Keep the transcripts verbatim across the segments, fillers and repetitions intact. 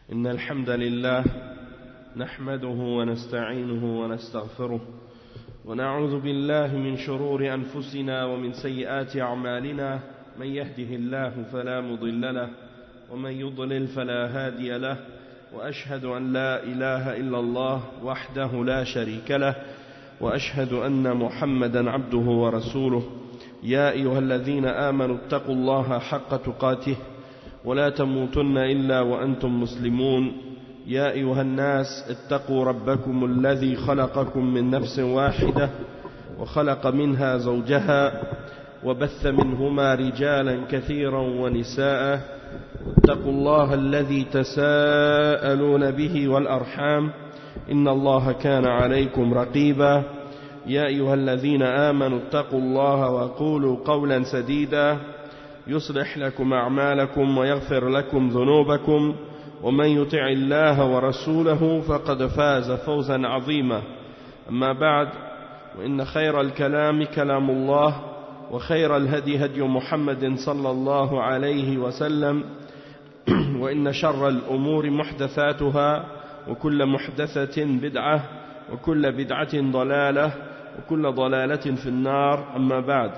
إن الحمد لله نحمده ونستعينه ونستغفره ونعوذ بالله من شرور أنفسنا ومن سيئات أعمالنا من يهده الله فلا مضل له ومن يضلل فلا هادي له وأشهد أن لا إله إلا الله وحده لا شريك له وأشهد أن محمدا عبده ورسوله يا أيها الذين آمنوا اتقوا الله حق تقاته ولا تموتن إلا وأنتم مسلمون يا أيها الناس اتقوا ربكم الذي خلقكم من نفس واحدة وخلق منها زوجها وبث منهما رجالا كثيرا ونساء اتقوا الله الذي تساءلون به والأرحام إن الله كان عليكم رقيبا يا أيها الذين آمنوا اتقوا الله وقولوا قولا سديدا يصلح لكم أعمالكم ويغفر لكم ذنوبكم ومن يطع الله ورسوله فقد فاز فوزا عظيما أما بعد وإن خير الكلام كلام الله وخير الهدي هدي محمد صلى الله عليه وسلم وإن شر الأمور محدثاتها وكل محدثة بدعة وكل بدعة ضلالة وكل ضلالة في النار أما بعد.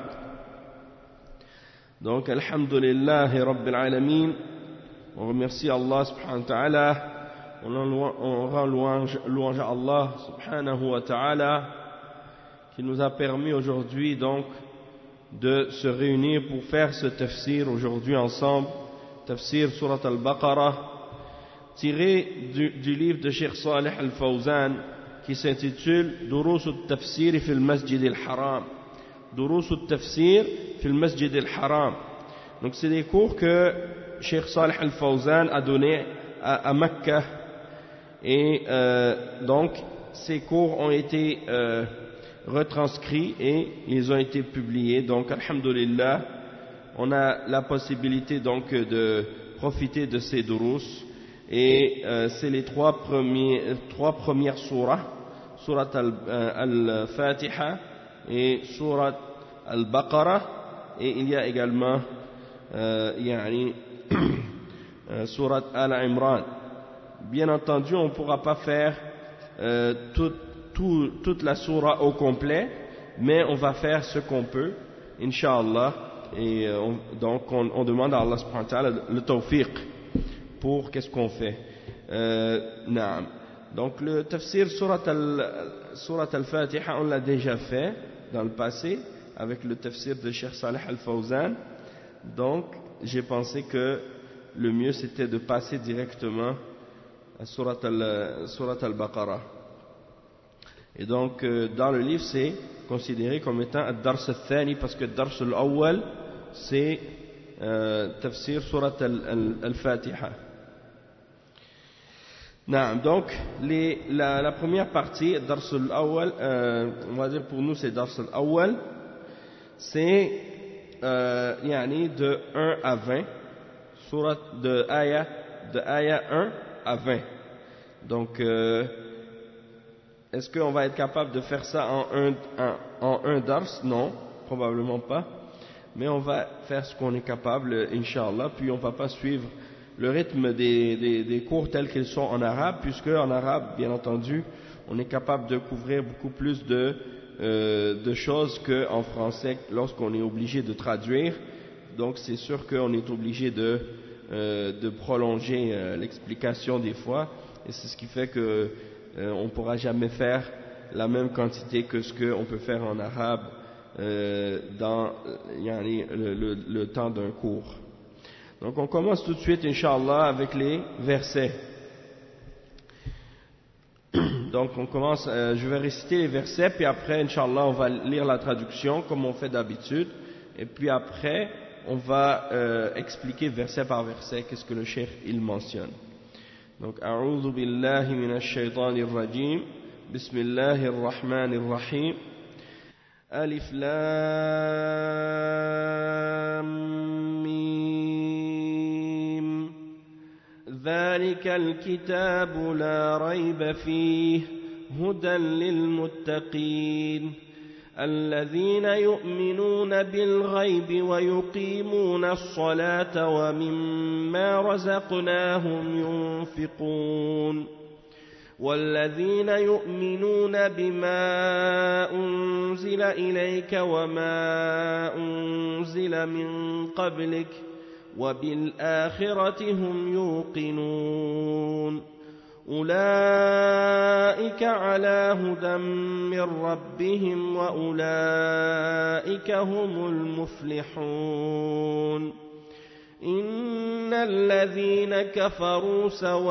Donc, alhamdulillah rabbil alamin, on remercie Allah subhanahu wa ta'ala, on rend louange, louange à Allah subhanahu wa ta'ala, qui nous a permis aujourd'hui donc de se réunir pour faire ce tafsir aujourd'hui ensemble, tafsir surat al-Baqarah, tiré du, du livre de Cheikh Salih al-Fawzan, qui s'intitule Durus al-Tafsir fi al-Masjid al-Haram. Durus al-Tafsir fi al-Masjid al-Haram. Donc c'est des cours que Cheikh Salih al-Fawzan a donné à, à Mecca, et euh, donc ces cours ont été euh, retranscrits et ils ont été publiés. Donc alhamdulillah, on a la possibilité donc de profiter de ces durus, et euh, c'est les trois, premiers, trois premières surahs, surat al-Fatiha et surat al-Baqarah, et il y a également euh, yani, surat al-Imran. Bien entendu, on ne pourra pas faire euh, tout, tout, toute la surah au complet, mais on va faire ce qu'on peut, Inch'Allah, et euh, on, donc on, on demande à Allah subhanahu wa ta'ala le tawfiq pour qu'est-ce qu'on fait. Euh, naam. Donc le tafsir surat al-Fatiha, on l'a déjà fait dans le passé avec le tafsir de Cheikh Salih al-Fawzan. Donc j'ai pensé que le mieux c'était de passer directement à surat al-Baqarah. Et donc euh, dans le livre c'est considéré comme étant ad-dars al-thani, parce que ad-dars al-awwal c'est euh, tafsir surat al-Fatiha. Non, donc les, la, la première partie, Dars al-Awwal, euh, on va dire pour nous c'est Dars al-Awwal, c'est euh, yani de un à vingt, surat de ayah, de ayah un à vingt. Donc euh, est-ce qu'on va être capable de faire ça en un, en, en un Dars? Non, probablement pas, mais on va faire ce qu'on est capable, Inch'Allah, puis on ne va pas suivre le rythme des, des, des cours tels qu'ils sont en arabe, puisque en arabe, bien entendu, on est capable de couvrir beaucoup plus de, euh, de choses qu'en français lorsqu'on est obligé de traduire. Donc c'est sûr qu'on est obligé de, euh, de prolonger euh, l'explication des fois, et c'est ce qui fait qu'on euh, ne pourra jamais faire la même quantité que ce qu'on peut faire en arabe euh, dans yani, le, le, le temps d'un cours. Donc on commence tout de suite, Inch'Allah, avec les versets. Donc on commence, euh, je vais réciter les versets, puis après, Inch'Allah, on va lire la traduction, comme on fait d'habitude, et puis après, on va euh, expliquer verset par verset, qu'est-ce que le cheikh il mentionne. Donc, A'udhu billahi minash shaytanir rajim, Bismillahir rahmanir rahim, Alif Lam Mim, ذلك الكتاب لا ريب فيه هدى للمتقين الذين يؤمنون بالغيب ويقيمون الصلاة ومما رزقناهم ينفقون والذين يؤمنون بما أنزل إليك وما أنزل من قبلك وبالآخرة هم يوقنون أولئك على هدى من ربهم وأولئك هم المفلحون إن الذين كفروا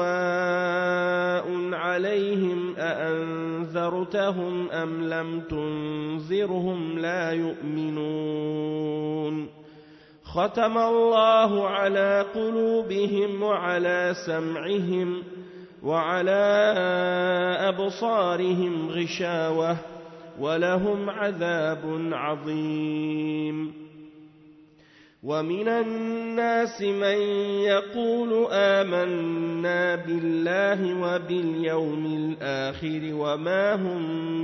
سواء عليهم أأنذرتهم أم لم تنذرهم لا يؤمنون ختم الله على قلوبهم وعلى سمعهم وعلى أبصارهم غشاوة ولهم عذاب عظيم ومن الناس من يقول آمنا بالله وباليوم الآخر وما هم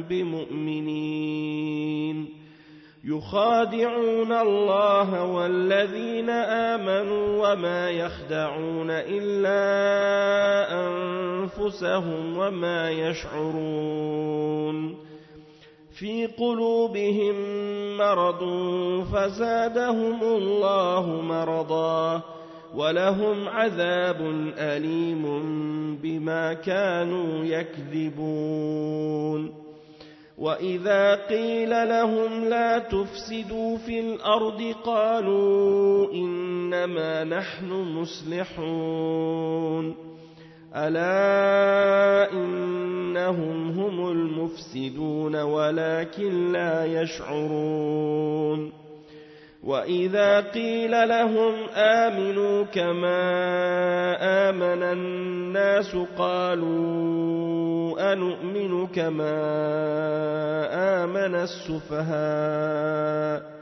بمؤمنين يخادعون الله والذين آمنوا وما يخدعون إلا أنفسهم وما يشعرون في قلوبهم مرض فزادهم الله مرضا ولهم عذاب أليم بما كانوا يكذبون وإذا قيل لهم لا تفسدوا في الأرض قالوا إنما نحن مصلحون ألا إنهم هم المفسدون ولكن لا يشعرون وإذا قيل لهم آمنوا كما آمن الناس قالوا أنؤمن كما آمن السفهاء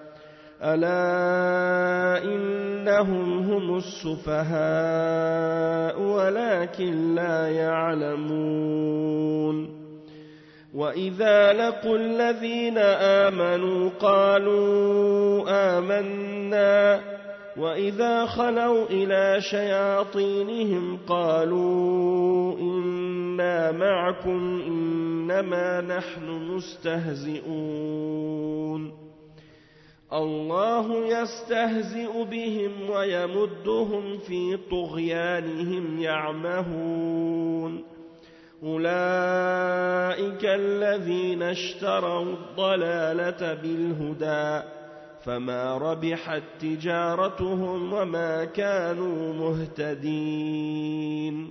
ألا إنهم هم السفهاء ولكن لا يعلمون وإذا لقوا الذين آمنوا قالوا آمنا وإذا خلوا إلى شياطينهم قالوا إنا معكم إنما نحن مستهزئون الله يستهزئ بهم ويمدهم في طغيانهم يعمهون أولئك الذين اشتروا الضلالة بالهدى فما ربحت تجارتهم وما كانوا مهتدين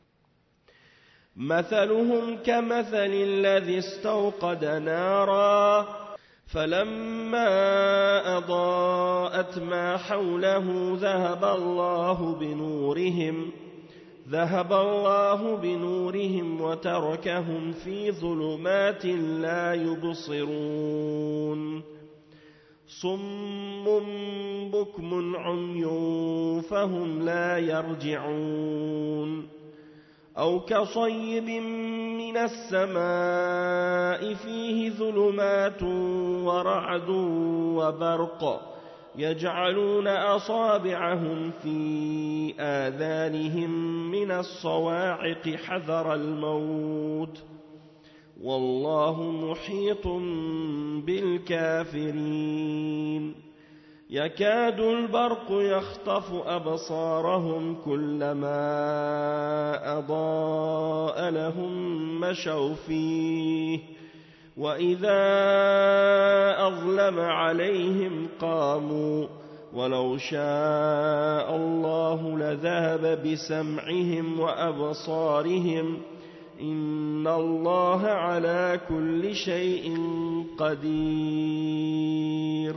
مثلهم كمثل الذي استوقد نارا فلما أضاءت ما حوله ذهب الله بنورهم ذهب الله بنورهم وتركهم في ظلمات لا يبصرون صم بكم عمي فهم لا يرجعون أو كصيب من السماء فيه ظلمات ورعد وبرق يجعلون أصابعهم في آذانهم من الصواعق حذر الموت والله محيط بالكافرين يكاد البرق يخطف أبصارهم كلما أضاء لهم مشوا فيه وإذا أظلم عليهم قاموا ولو شاء الله لذهب بسمعهم وأبصارهم إن الله على كل شيء قدير.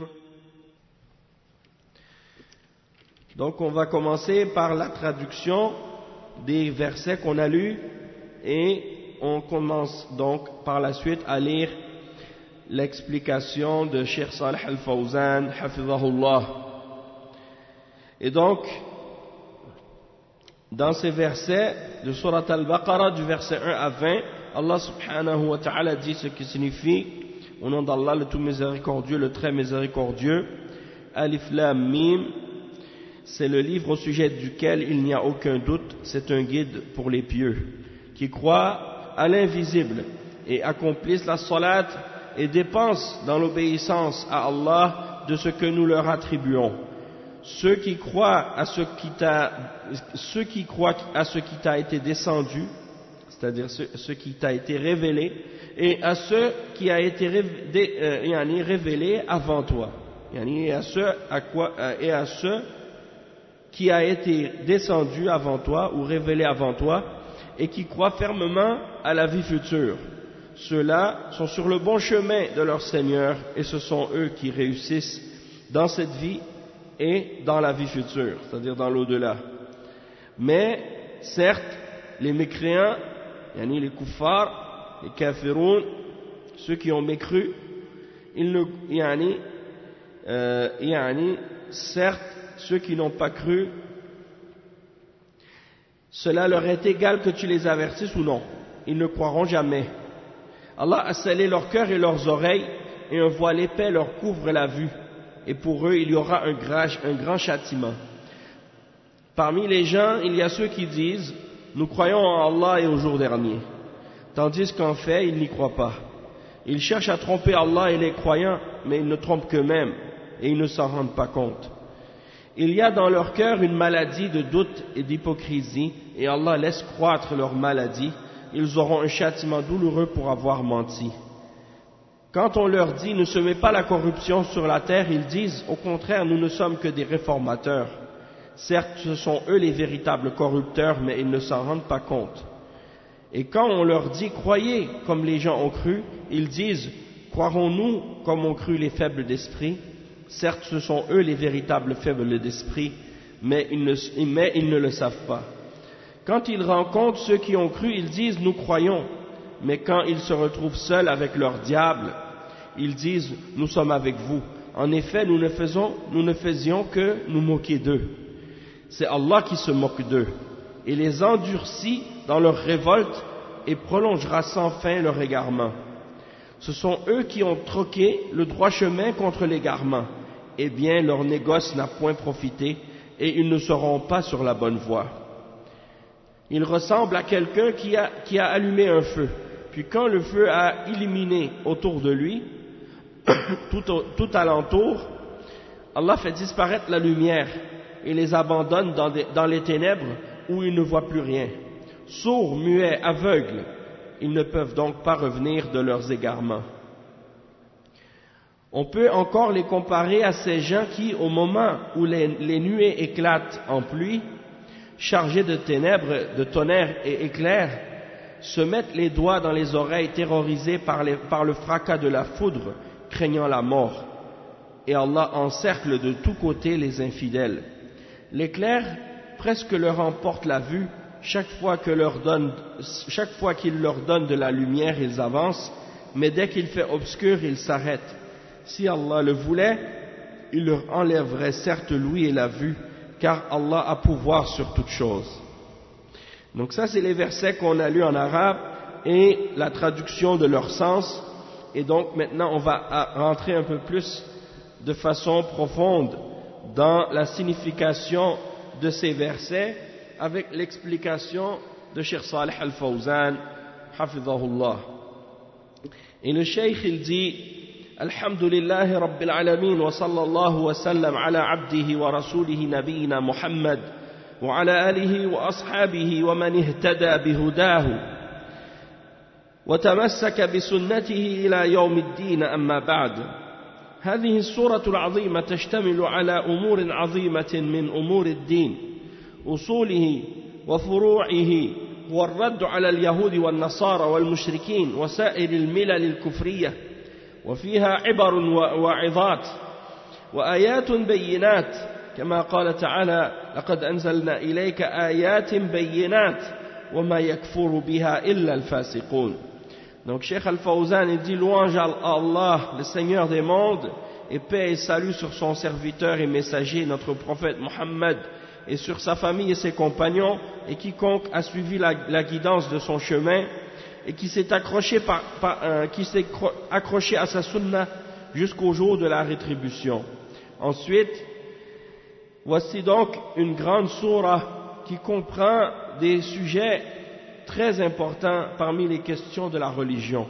Donc on va commencer par la traduction des versets qu'on a lus et on commence donc par la suite à lire l'explication de Cheikh Salih Al-Fawzan hafidhahullah. Et donc dans ces versets de Surat Al-Baqarah du verset un à vingt, Allah subhanahu wa ta'ala dit ce qui signifie Au nom d'Allah, le tout miséricordieux, le très miséricordieux. Alif Lam Mim, c'est le livre au sujet duquel il n'y a aucun doute, c'est un guide pour les pieux, qui croient à l'invisible et accomplissent la salat et dépensent dans l'obéissance à Allah de ce que nous leur attribuons. Ceux qui croient à ce qui t'a, ceux qui croient à ce qui t'a été descendu, c'est-à-dire ce, ce qui t'a été révélé, et à ce qui a été révélé, euh, révélé avant toi, et à ce à quoi, et à ce qui a été descendu avant toi ou révélé avant toi, et qui croient fermement à la vie future. Ceux-là sont sur le bon chemin de leur Seigneur, et ce sont eux qui réussissent dans cette vie et dans la vie future, c'est-à-dire dans l'au-delà. Mais, certes, les mécréants, yani les kuffars, les kafiroun, ceux qui ont mécru, ils ne, yani, euh, yani, certes, ceux qui n'ont pas cru, cela leur est égal que tu les avertisses ou non, ils ne croiront jamais. Allah a scellé leur cœur et leurs oreilles, et un voile épais leur couvre la vue. Et pour eux, il y aura un grand, un grand châtiment. Parmi les gens, il y a ceux qui disent « Nous croyons en Allah et au jour dernier », tandis qu'en fait, ils n'y croient pas. Ils cherchent à tromper Allah et les croyants, mais ils ne trompent qu'eux-mêmes, et ils ne s'en rendent pas compte. Il y a dans leur cœur une maladie de doute et d'hypocrisie, et Allah laisse croître leur maladie. Ils auront un châtiment douloureux pour avoir menti. Quand on leur dit « Ne semez pas la corruption sur la terre », ils disent « Au contraire, nous ne sommes que des réformateurs ». Certes, ce sont eux les véritables corrupteurs, mais ils ne s'en rendent pas compte. Et quand on leur dit « Croyez comme les gens ont cru », ils disent « Croirons-nous comme ont cru les faibles d'esprit ?» Certes, ce sont eux les véritables faibles d'esprit, mais ils ne, mais ils ne le savent pas. Quand ils rencontrent ceux qui ont cru, ils disent « Nous croyons ». Mais quand ils se retrouvent seuls avec leur diable, ils disent « Nous sommes avec vous ». En effet, nous ne, faisons, nous ne faisions que nous moquer d'eux. C'est Allah qui se moque d'eux et les endurcit dans leur révolte et prolongera sans fin leur égarement. Ce sont eux qui ont troqué le droit chemin contre l'égarement. Eh bien, leur négoce n'a point profité et ils ne seront pas sur la bonne voie. Ils ressemblent à quelqu'un qui a, qui a allumé un feu. Puis quand le feu a illuminé autour de lui, tout, au, tout alentour, Allah fait disparaître la lumière et les abandonne dans, des, dans les ténèbres où ils ne voient plus rien. Sourds, muets, aveugles, ils ne peuvent donc pas revenir de leurs égarements. On peut encore les comparer à ces gens qui, au moment où les, les nuées éclatent en pluie, chargés de ténèbres, de tonnerre et éclairs, se mettent les doigts dans les oreilles terrorisés par, les, par le fracas de la foudre, craignant la mort. Et Allah encercle de tous côtés les infidèles. L'éclair presque leur emporte la vue, chaque fois que leur donne, chaque fois qu'il leur donne de la lumière, ils avancent, mais dès qu'il fait obscur, ils s'arrêtent. Si Allah le voulait, il leur enlèverait certes l'ouïe et la vue, car Allah a pouvoir sur toutes choses. Donc ça, c'est les versets qu'on a lus en arabe et la traduction de leur sens. Et donc maintenant, on va rentrer un peu plus de façon profonde dans la signification de ces versets avec l'explication de Cheikh Salih Al-Fawzan, hafidhahullah. Et le Cheikh, il dit Alhamdulillahi Rabbil Alamin wa sallallahu wa sallam ala abdihi wa rasulihi nabiyina Muhammad وعلى آله وأصحابه ومن اهتدى بهداه وتمسك بسنته إلى يوم الدين أما بعد هذه السورة العظيمة تشتمل على أمور عظيمة من أمور الدين أصوله وفروعه والرد على اليهود والنصارى والمشركين وسائر الملل الكفرية وفيها عبر ووعظات وآيات بينات كما قال تعالى لقد أنزلنا إليك آيات بينات وما يكفر بها إلا الفاسقون. Donc Cheikh Al-Fawzan il dit louange à Allah, le Seigneur des mondes, et paix et salut sur son serviteur et messager, notre prophète Mohammed, et sur sa famille et ses compagnons, et quiconque a suivi la, la guidance de son chemin. et qui s'est accroché, par, par, euh, qui s'est accroché à sa sunna jusqu'au jour de la rétribution. Ensuite, voici donc une grande sourate qui comprend des sujets très importants parmi les questions de la religion.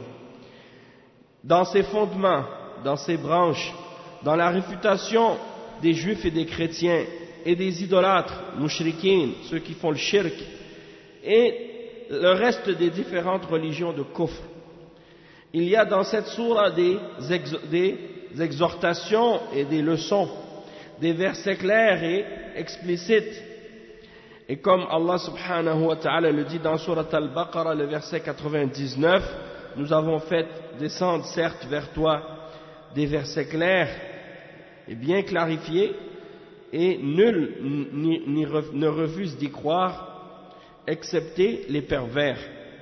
Dans ses fondements, dans ses branches, dans la réfutation des juifs et des chrétiens et des idolâtres, mushrikines, ceux qui font le shirk, et le reste des différentes religions de kufr. Il y a dans cette sourate des, ex, des exhortations et des leçons, des versets clairs et explicites. Et comme Allah subhanahu wa ta'ala le dit dans Surat al-Baqarah, le verset quatre-vingt-dix-neuf, nous avons fait descendre certes vers toi des versets clairs et bien clarifiés, et nul ni, ni, ne refuse d'y croire, excepté les pervers.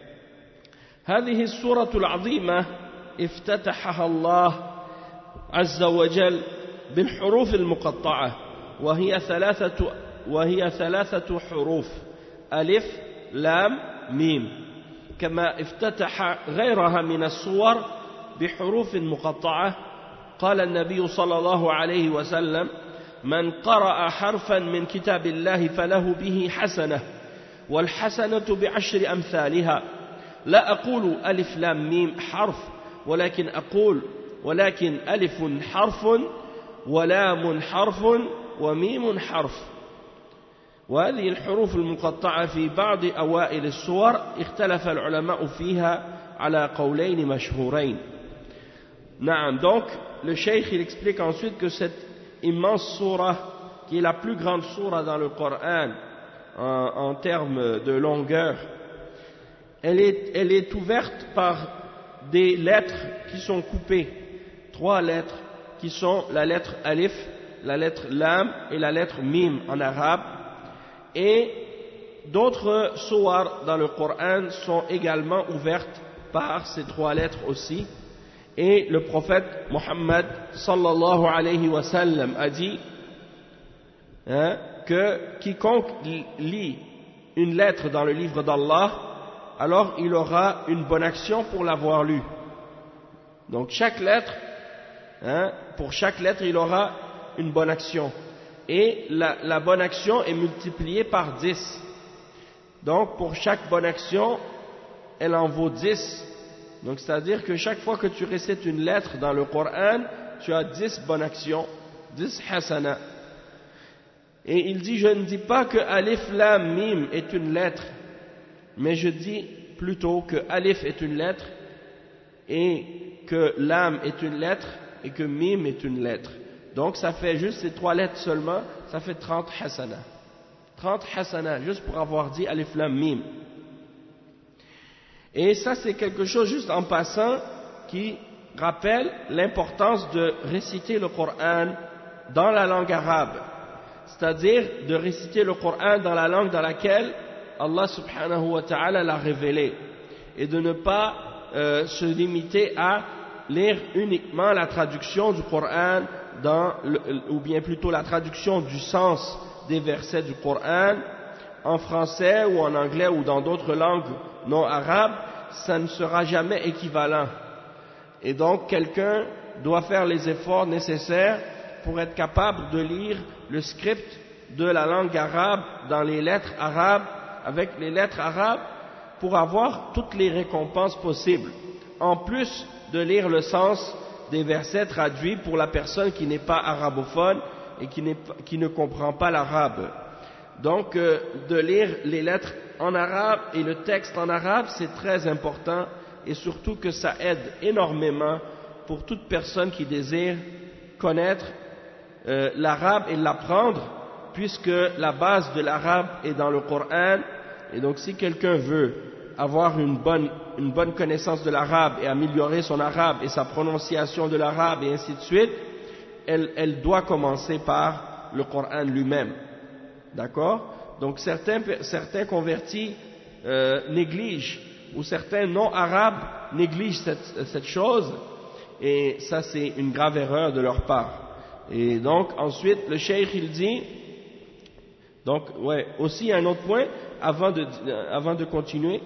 هذه السورة العظيمة افتتحها الله عز وجل بالحروف المقطعة وهي ثلاثة وهي ثلاثة حروف ألف لام ميم كما افتتح غيرها من السور بحروف مقطعة. قال النبي صلى الله عليه وسلم: من قرأ حرفا من كتاب الله فله به حسنة والحسنة بعشر أمثالها. لا أقول ألف لام ميم حرف ولكن أقول ولكن ألف حرف ولام حرف وميم حرف. وهذه الحروف المقطعة في بعض أوائل السور اختلف العلماء فيها على قولين مشهورين. نعم, donc le cheikh il explique ensuite que cette immense sourate, qui est la plus grande sourate dans le Coran en, en termes de longueur, elle est, elle est ouverte par des lettres qui sont coupées, trois lettres qui sont la lettre alif, la lettre lam et la lettre mim en arabe. Et d'autres sourates dans le Coran sont également ouvertes par ces trois lettres aussi. Et le prophète Muhammad sallallahu alayhi wa sallam a dit hein, que quiconque lit une lettre dans le livre d'Allah, alors il aura une bonne action pour l'avoir lu. Donc chaque lettre, hein, pour chaque lettre il aura une bonne action. Et la, la bonne action est multipliée par dix. Donc pour chaque bonne action, elle en vaut dix. Donc c'est-à-dire que chaque fois que tu récites une lettre dans le Coran, tu as dix bonnes actions, dix hasana. Et il dit, je ne dis pas que alif lam mim est une lettre, mais je dis plutôt que alif est une lettre et que lam est une lettre et que mim est une lettre. Donc ça fait juste ces trois lettres seulement, ça fait trente hasana. trente hasana, juste pour avoir dit alif lam mim. Et ça c'est quelque chose juste en passant qui rappelle l'importance de réciter le Coran dans la langue arabe. C'est-à-dire de réciter le Coran dans la langue dans laquelle Allah subhanahu wa ta'ala l'a révélé. Et de ne pas euh, se limiter à lire uniquement la traduction du Coran dans le, ou bien plutôt la traduction du sens des versets du Coran en français ou en anglais ou dans d'autres langues non arabes, ça ne sera jamais équivalent. Et donc quelqu'un doit faire les efforts nécessaires pour être capable de lire le script de la langue arabe dans les lettres arabes, avec les lettres arabes, pour avoir toutes les récompenses possibles, en plus de lire le sens des versets traduits pour la personne qui n'est pas arabophone et qui, n'est, qui ne comprend pas l'arabe. Donc euh, de lire les lettres en arabe et le texte en arabe, c'est très important, et surtout que ça aide énormément pour toute personne qui désire connaître euh, l'arabe et l'apprendre, puisque la base de l'arabe est dans le Coran. Et donc si quelqu'un veut avoir une bonne, une bonne connaissance de l'arabe et améliorer son arabe et sa prononciation de l'arabe et ainsi de suite, elle, elle doit commencer par le Coran lui-même. D'accord? Donc certains, certains convertis euh, négligent, ou certains non-arabes négligent cette, cette chose, et ça c'est une grave erreur de leur part. Et donc ensuite le cheikh il dit, donc ouais, aussi un autre point avant de, avant de continuer,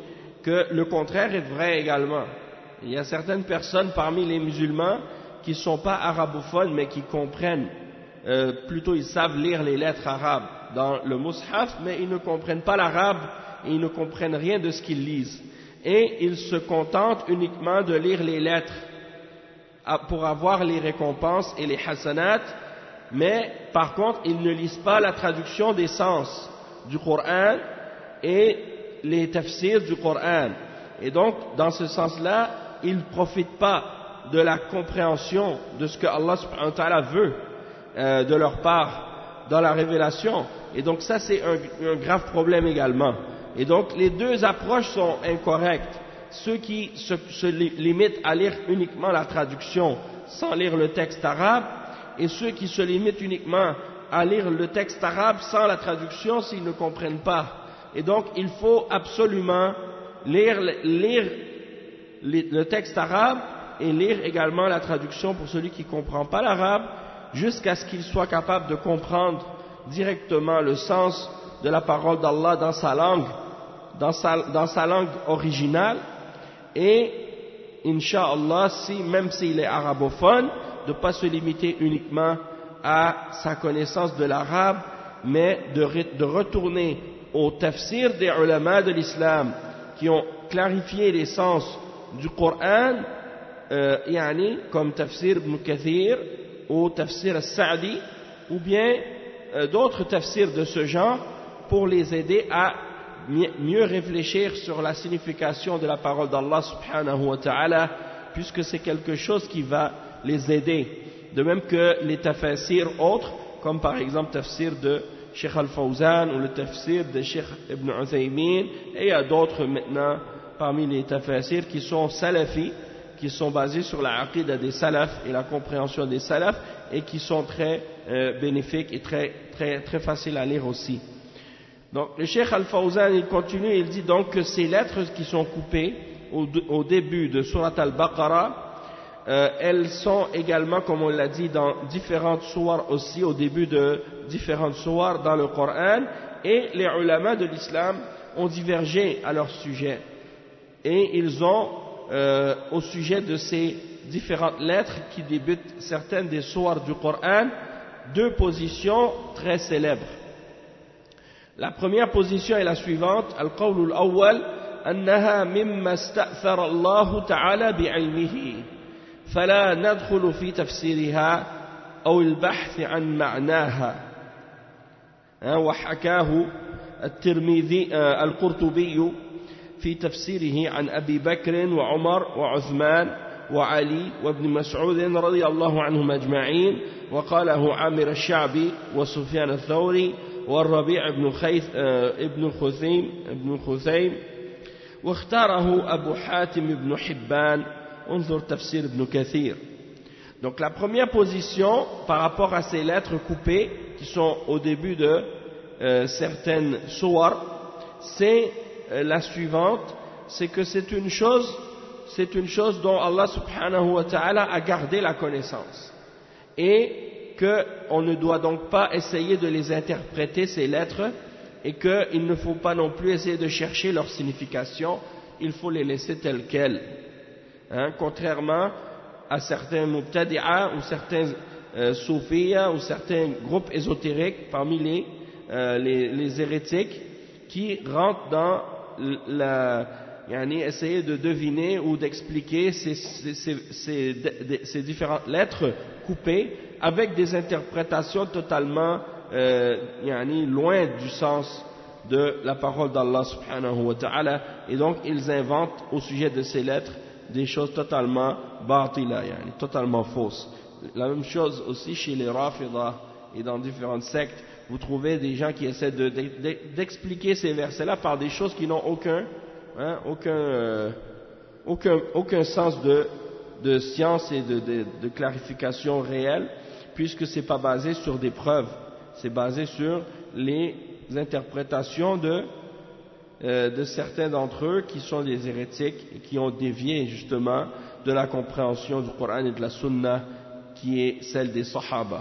que le contraire est vrai également. Il y a certaines personnes parmi les musulmans qui ne sont pas arabophones mais qui comprennent, euh, plutôt ils savent lire les lettres arabes dans le mushaf, mais ils ne comprennent pas l'arabe et ils ne comprennent rien de ce qu'ils lisent. Et ils se contentent uniquement de lire les lettres pour avoir les récompenses et les hasanats, mais par contre ils ne lisent pas la traduction des sens du Coran et les tafsirs du Coran. Et donc dans ce sens-là, ils ne profitent pas de la compréhension de ce que Allah subhanahu wa ta'ala veut euh, de leur part dans la révélation. Et donc ça c'est un, un grave problème également. Et donc les deux approches sont incorrectes. Ceux qui se, se limitent à lire uniquement la traduction sans lire le texte arabe, et ceux qui se limitent uniquement à lire le texte arabe sans la traduction s'ils ne comprennent pas. Et donc il faut absolument lire, lire le texte arabe et lire également la traduction pour celui qui ne comprend pas l'arabe, jusqu'à ce qu'il soit capable de comprendre directement le sens de la parole d'Allah dans sa langue, dans sa, dans sa langue originale, et Inch'Allah, si, même s'il est arabophone, de ne pas se limiter uniquement à sa connaissance de l'arabe, mais de, de retourner au tafsir des ulama de l'islam qui ont clarifié les sens du Coran, euh, yani, comme tafsir Ibn Kathir ou tafsir al-Sa'di, ou bien euh, d'autres tafsirs de ce genre, pour les aider à mieux réfléchir sur la signification de la parole d'Allah subhanahu wa ta'ala, puisque c'est quelque chose qui va les aider. De même que les tafsirs autres, comme par exemple le tafsir de Cheikh Al-Fawzan ou le tafsir de Cheikh Ibn Uthaymin, et il y a d'autres maintenant parmi les tafsirs qui sont salafis, qui sont basés sur la aqida des salafs et la compréhension des salafs, et qui sont très euh, bénéfiques et très, très, très faciles à lire aussi. Donc le Cheikh Al-Fawzan, il continue, il dit donc que ces lettres qui sont coupées au, au début de Surat Al-Baqarah, euh, elles sont également, comme on l'a dit, dans différentes sourates aussi, au début de différentes sourates dans le Coran, et les ulama de l'islam ont divergé à leur sujet. Et ils ont, euh, au sujet de ces différentes lettres qui débutent certaines des sourates du Coran, deux positions très célèbres. La première position est la suivante: Al-Qawlu al-awwal annaha mimma ista'thara Allah ta'ala bi'ilmihi fala nadkhulu fi tafsiriha aw al-bahth an ma'naha. Wa hakahu at-Tirmidhi al-Qurtubi fi tafsirihi an Abi Bakr wa Umar wa Uthman wa Ali wa Ibn Mas'ud radiyallahu anhum ajma'in, wa qalahu Amir al-Sha'bi wa Sufyan al-Thawri والربيع ابن خيث ابن خثيم ابن خثيم واختاره أبو حاتم ابن حبان انظر تفسير ابن كثير. Donc la première position par rapport à ces lettres coupées qui sont au début de euh, certaines sourates, c'est euh, la suivante, c'est que c'est une chose, c'est une chose dont Allah subhanahu wa ta'ala a gardé la connaissance, et qu'on ne doit donc pas essayer de les interpréter, ces lettres, et qu'il ne faut pas non plus essayer de chercher leur signification, il faut les laisser telles quelles. Hein, contrairement à certains mubtadi'a ou certains euh, soufiyya ou certains groupes ésotériques parmi les, euh, les, les hérétiques qui rentrent dans la... Yani, essayer de deviner ou d'expliquer ces, ces, ces, ces, ces différentes lettres coupées avec des interprétations totalement euh, yani, loin du sens de la parole d'Allah subhanahu wa ta'ala, et donc ils inventent au sujet de ces lettres des choses totalement batila, yani, totalement fausses. La même chose aussi chez les Rafidah et dans différentes sectes, vous trouvez des gens qui essaient de, de, de, d'expliquer ces versets-là par des choses qui n'ont aucun Hein, aucun, euh, aucun, aucun sens de, de science et de, de, de clarification réelle, puisque ce n'est pas basé sur des preuves, c'est basé sur les interprétations de, euh, de certains d'entre eux qui sont des hérétiques et qui ont dévié justement de la compréhension du Coran et de la Sunna qui est celle des Sahaba.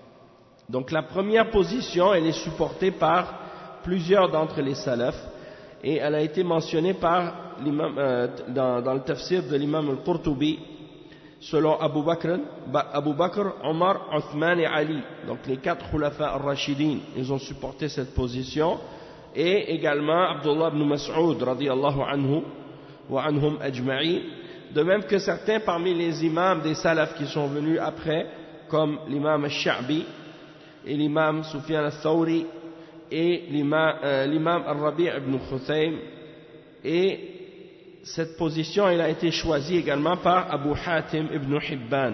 Donc la première position, elle est supportée par plusieurs d'entre les salafs, et elle a été mentionnée par l'imam, euh, dans, dans le tafsir de l'imam al-Qurtubi, selon Abu Bakr, Abu Bakr, Omar, Othman et Ali, donc les quatre khulafa al-Rashidin, ils ont supporté cette position, et également Abdullah ibn Mas'ud, radiyallahu anhu, wa anhum ajma'i, de même que certains parmi les imams des salafs qui sont venus après, comme l'imam al-Sha'bi, et l'imam Sufyan al-Thawri, et l'imam, euh, l'imam al-Rabi' ibn Khuthaym, et cette position elle a été choisie également par Abu Hatim ibn Hibban.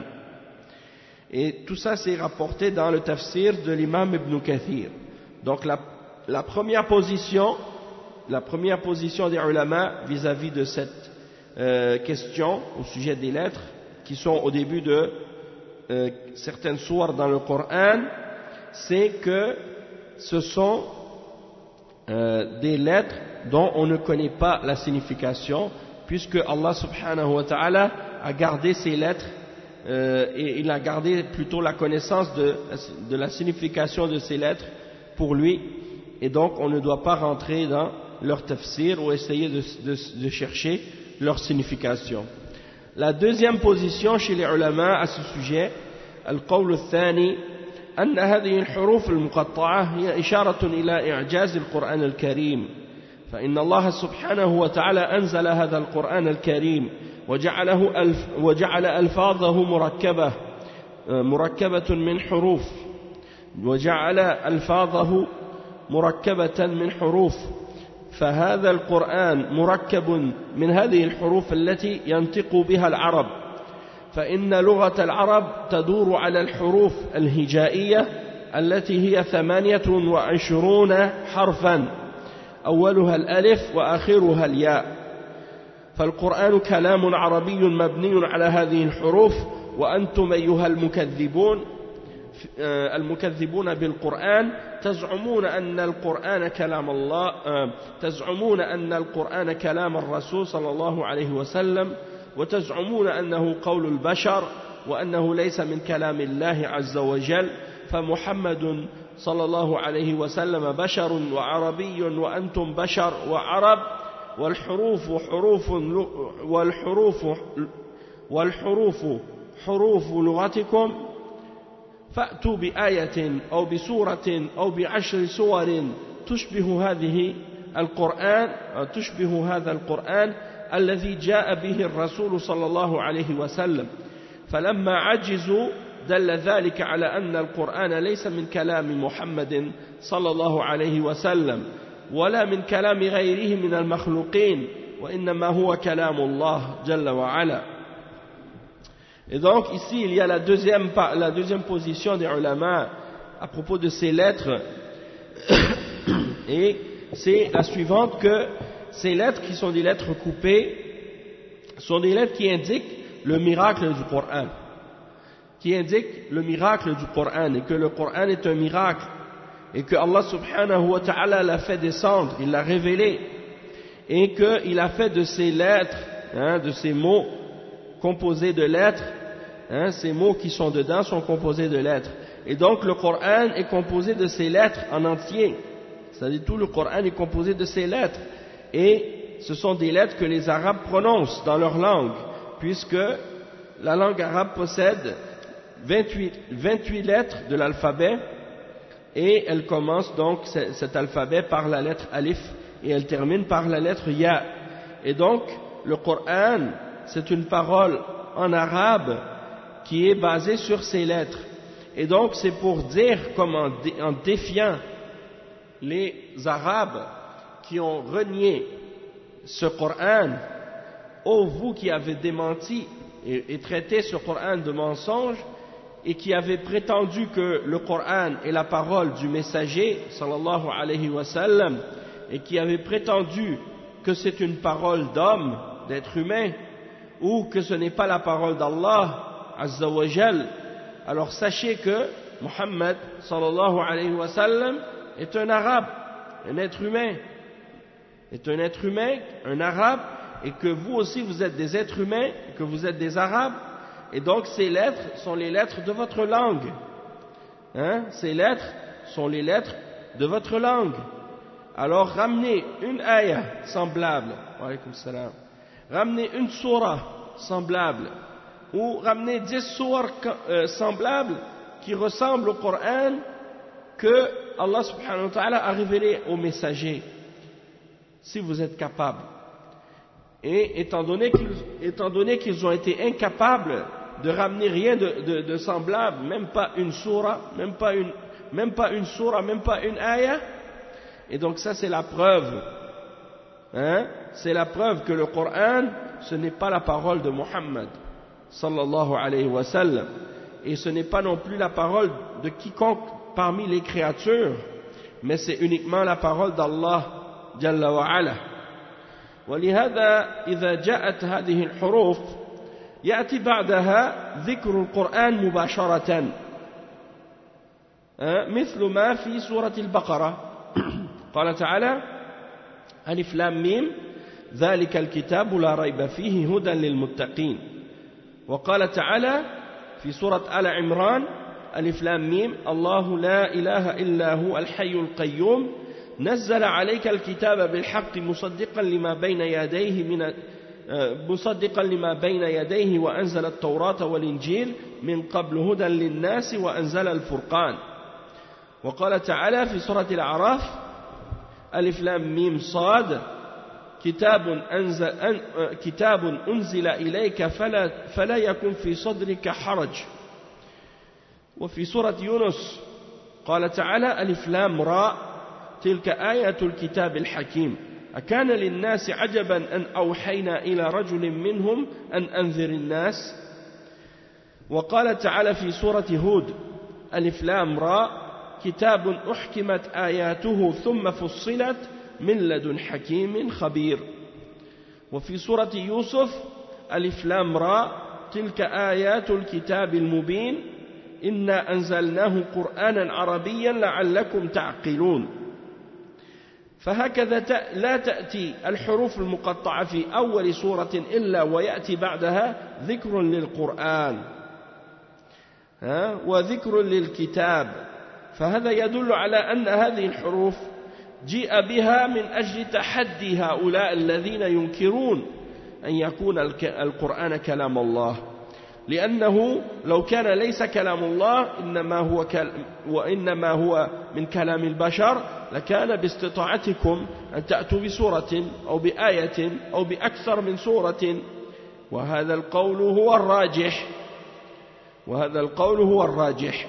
Et tout ça c'est rapporté dans le tafsir de l'imam Ibn Kathir. Donc la, la première position, la première position des ulama vis-à-vis de cette euh, question au sujet des lettres qui sont au début de euh, certaines sourates dans le Coran, c'est que ce sont euh, des lettres dont on ne connaît pas la signification, puisque Allah subhanahu wa ta'ala a gardé ces lettres euh, et il a gardé plutôt la connaissance de, de la signification de ces lettres pour lui, et donc on ne doit pas rentrer dans leur tafsir ou essayer de, de, de chercher leur signification. La deuxième position chez les ulama à ce sujet, al-qawl al-thani, أن هذه الحروف المقطعة هي إشارة إلى إعجاز القرآن الكريم، فإن الله سبحانه وتعالى أنزل هذا القرآن الكريم وجعله ألف وجعل ألفاظه مركبة مركبة من حروف وجعل ألفاظه مركبة من حروف، فهذا القرآن مركب من هذه الحروف التي ينطق بها العرب، فإن لغة العرب تدور على الحروف الهجائية التي هي ثمانية وعشرون حرفا أولها الألف وآخرها الياء، فالقرآن كلام عربي مبني على هذه الحروف، وأنتم أيها المكذبون المكذبون بالقرآن تزعمون أن القرآن كلام الله تزعمون أن القرآن كلام الرسول صلى الله عليه وسلم، وتزعمون أنه قول البشر وأنه ليس من كلام الله عز وجل، فمحمد صلى الله عليه وسلم بشر وعربي وأنتم بشر وعرب، والحروف حروف والحروف والحروف حروف لغتكم، فأتوا بآية أو بسورة أو بعشر سور تشبه هذه القرآن تشبه هذا القرآن الذي جاء به الرسول صلى الله عليه وسلم، فلما عجزوا دل ذلك على أن القرآن ليس من كلام محمد صلى الله عليه وسلم ولا من كلام غيره من المخلوقين، وإنما هو كلام الله جل وعلا. Et donc ici il y a la deuxième, la deuxième position des ulama à propos de ces lettres, et c'est la suivante, que ces lettres qui sont des lettres coupées sont des lettres qui indiquent le miracle du Coran, qui indiquent le miracle du Coran, et que le Coran est un miracle, et que Allah subhanahu wa ta'ala l'a fait descendre, il l'a révélé, et qu'il a fait de ces lettres, hein, de ces mots composés de lettres, hein, ces mots qui sont dedans sont composés de lettres, et donc le Coran est composé de ces lettres en entier, c'est-à-dire tout le Coran est composé de ces lettres, et ce sont des lettres que les Arabes prononcent dans leur langue, puisque la langue arabe possède vingt-huit, vingt-huit lettres de l'alphabet, et elle commence donc cet alphabet par la lettre alif et elle termine par la lettre ya. Et donc le Coran, c'est une parole en arabe qui est basée sur ces lettres, et donc c'est pour dire, comme en, dé, en défiant les Arabes qui ont renié ce Coran, ô vous qui avez démenti et, et traité ce Coran de mensonge, et qui avez prétendu que le Coran est la parole du messager sallallahu alayhi wa sallam, et qui avez prétendu que c'est une parole d'homme, d'être humain, ou que ce n'est pas la parole d'Allah azza wa jal, alors sachez que Muhammad sallallahu alayhi wa sallam est un arabe, un être humain, est un être humain, un arabe, et que vous aussi vous êtes des êtres humains, que vous êtes des arabes, et donc ces lettres sont les lettres de votre langue, hein? Ces lettres sont les lettres de votre langue, alors ramenez une ayah semblable, wa alaykoum salam, ramenez une surah semblable, ou ramenez dix sourates euh, semblables qui ressemblent au Coran que Allah subhanahu wa ta'ala a révélé aux messagers, si vous êtes capable. Et étant donné qu'ils, étant donné qu'ils ont été incapables de ramener rien de, de, de semblable, même pas une sourate, même pas une, même pas une sourate, même pas une ayah, et donc ça c'est la preuve, hein, c'est la preuve que le Coran, ce n'est pas la parole de Muhammad sallallahu alayhi wa sallam, et ce n'est pas non plus la parole de quiconque parmi les créatures, mais c'est uniquement la parole d'Allah Jalla wa Ala. ولهذا إذا جاءت هذه الحروف يأتي بعدها ذكر القرآن مباشرة مثل ما في سورة البقرة قال تعالى ألف لام ميم ذلك الكتاب لا ريب فيه هدى للمتقين وقال تعالى في سورة آل عمران ألف لام ميم الله لا إله إلا هو الحي القيوم نزل عليك الكتاب بالحق مصدقا لما بين يديه من مصدقا لما بين يديه وأنزل التوراة والإنجيل من قبل هدى للناس وأنزل الفرقان وقال تعالى في سورة الأعراف ألف لام ميم صاد كتاب أنزل, أن كتاب أنزل إليك فلا, فلا يكن في صدرك حرج وفي سورة يونس قال تعالى ألف لام راء تلك آية الكتاب الحكيم أكان للناس عجبا أن أوحينا إلى رجل منهم أن أنذر الناس وقال تعالى في سورة هود ألف لام راء كتاب أحكمت آياته ثم فصلت من لدن حكيم خبير وفي سورة يوسف ألف لام راء تلك آيات الكتاب المبين إنا أنزلناه قرآنا عربيا لعلكم تعقلون فهكذا لا تأتي الحروف المقطعة في أول سورة إلا ويأتي بعدها ذكر للقرآن وذكر للكتاب فهذا يدل على أن هذه الحروف جيء بها من أجل تحدي هؤلاء الذين ينكرون أن يكون القرآن كلام الله لأنه لو كان ليس كلام الله إنما هو وإنما هو من كلام البشر لكان باستطاعتكم أن تأتوا بسورة أو بآية أو بأكثر من سورة وهذا القول هو الراجح وهذا القول هو الراجح.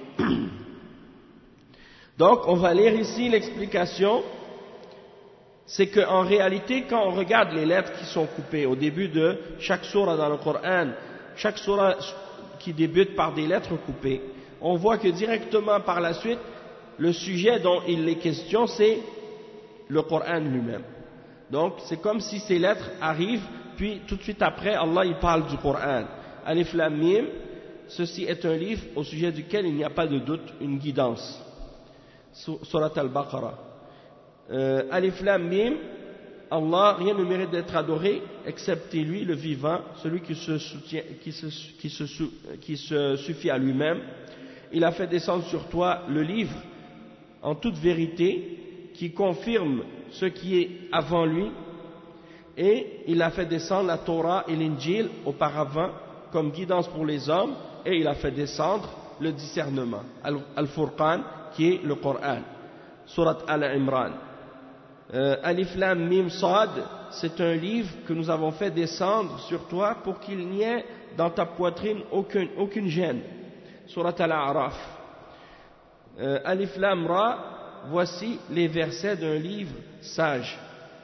Donc on va lire ici l'explication, c'est qu'en réalité quand on regarde les lettres qui sont coupées au début de chaque sourate dans le Coran, chaque sourate qui débute par des lettres coupées, on voit que directement par la suite, le sujet dont il est question, c'est le Coran lui-même. Donc, c'est comme si ces lettres arrivent, puis tout de suite après, Allah il parle du Coran. Alif Lam Mim, ceci est un livre au sujet duquel il n'y a pas de doute, une guidance. Surat al-Baqarah. Euh, Alif Lam Mim, Allah, rien ne mérite d'être adoré, excepté lui, le vivant, celui qui se, soutient, qui se, qui se, qui se suffit à lui-même. Il a fait descendre sur toi le livre en toute vérité, qui confirme ce qui est avant lui, et il a fait descendre la Torah et l'Injil auparavant comme guidance pour les hommes, et il a fait descendre le discernement, Al-Furqan, qui est le Coran. Surat Al-Imran. Euh, Alif Lam Mim Sad, c'est un livre que nous avons fait descendre sur toi pour qu'il n'y ait dans ta poitrine aucune, aucune gêne. Surat Al-A'raf. Euh, Alif Lam Ra, voici les versets d'un livre sage.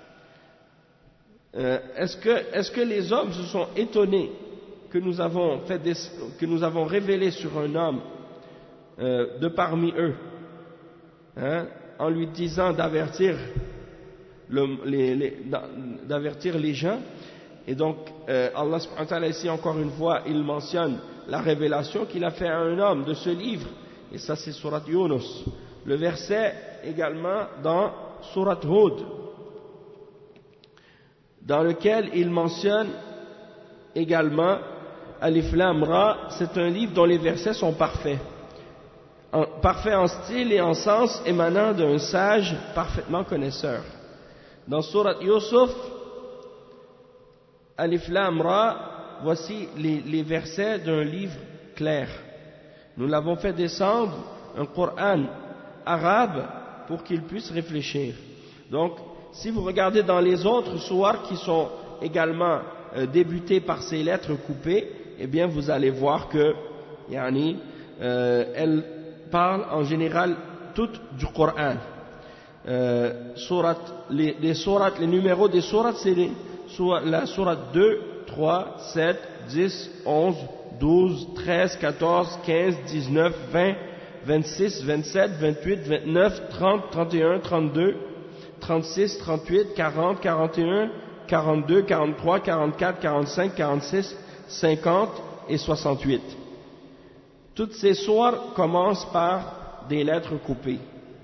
Euh, est-ce que, est-ce que les hommes se sont étonnés que nous avons, fait des, que nous avons révélé sur un homme euh, de parmi eux, hein, en lui disant d'avertir le, les, les, d'avertir les gens? Et donc euh, Allah subhanahu wa ta'ala ici encore une fois il mentionne la révélation qu'il a fait à un homme de ce livre, et ça c'est Surat Yunus. Le verset également dans Surat Hud, dans lequel il mentionne également Alif Lam Ra, c'est un livre dont les versets sont parfaits. en, parfait en style et en sens émanant d'un sage parfaitement connaisseur. Dans Surat Yusuf, Alif Lam Ra, voici les, les versets d'un livre clair. Nous l'avons fait descendre, un Coran arabe, pour qu'il puisse réfléchir. Donc, si vous regardez dans les autres sourates qui sont également euh, débutées par ces lettres coupées, eh bien vous allez voir que yani, euh, elles parlent en général toutes du Coran. Euh, sourate, les, les sourates, les numéros des sourates, c'est les, la sourate deux, trois, sept, dix, onze, douze, treize, quatorze, quinze, dix-neuf, vingt, vingt-six, vingt-sept, vingt-huit, vingt-neuf, trente, trente et un, trente-deux, trente-six, trente-huit, quarante, quarante et un, quarante-deux, quarante-trois, quarante-quatre, quarante-cinq, quarante-six, cinquante et soixante-huit. Toutes ces sourates commencent par des lettres coupées.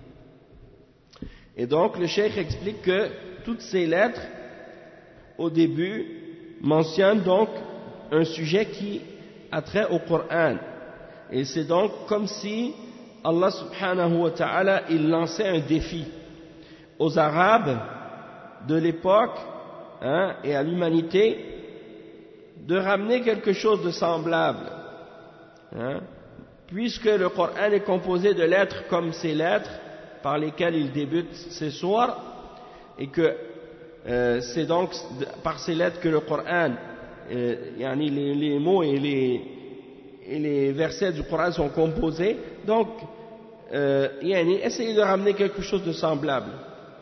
Et donc le cheikh explique que toutes ces lettres, au début, mentionnent donc un sujet qui a trait au Coran. Et c'est donc comme si Allah subhanahu wa ta'ala, il lançait un défi aux Arabes de l'époque hein, et à l'humanité de ramener quelque chose de semblable. Hein, puisque le Coran est composé de lettres comme ces lettres par lesquelles il débute ses sourates, et que euh, c'est donc par ces lettres que le Coran, euh, yani les, les mots et les, et les versets du Coran sont composés, donc euh, yani, essayez de ramener quelque chose de semblable.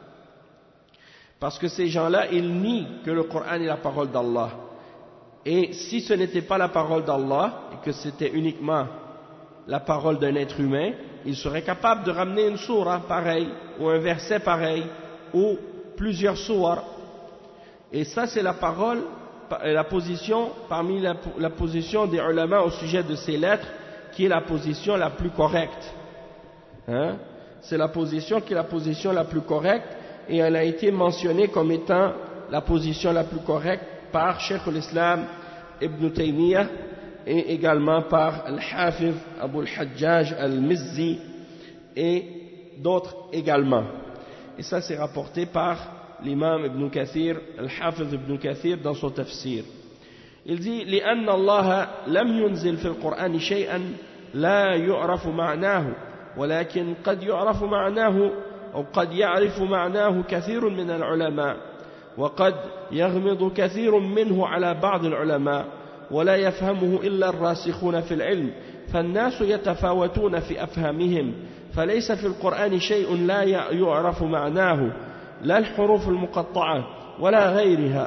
Parce que ces gens-là, ils nient que le Coran est la parole d'Allah. Et si ce n'était pas la parole d'Allah, et que c'était uniquement la parole d'un être humain, ils seraient capables de ramener une sourate pareille, ou un verset pareil, ou plusieurs sourates. Et ça, c'est la parole, la position, parmi la, la position des ulama au sujet de ces lettres, qui est la position la plus correcte. Hein? C'est la position qui est la position la plus correcte, et elle a été mentionnée comme étant la position la plus correcte par Cheikh al-Islam Ibn Taymiyyah et également par Al-Hafiz Abu al-Hajjaj al-Mizzi et d'autres également. Et ça c'est rapporté par l'imam Ibn Kathir, Al-Hafiz Ibn Kathir dans son tafsir. Il dit لأن الله لم ينزل في القرآن شيئا لا يعرف معناه ولكن قد يعرف معناه أو قد يعرف معناه كثير من العلماء وقد يغمض كثير منه على بعض العلماء ولا يفهمه إلا الراسخون في العلم فالناس يتفاوتون في أفهامهم فليس في القرآن شيء لا يعرف معناه لا الحروف المقطعة ولا غيرها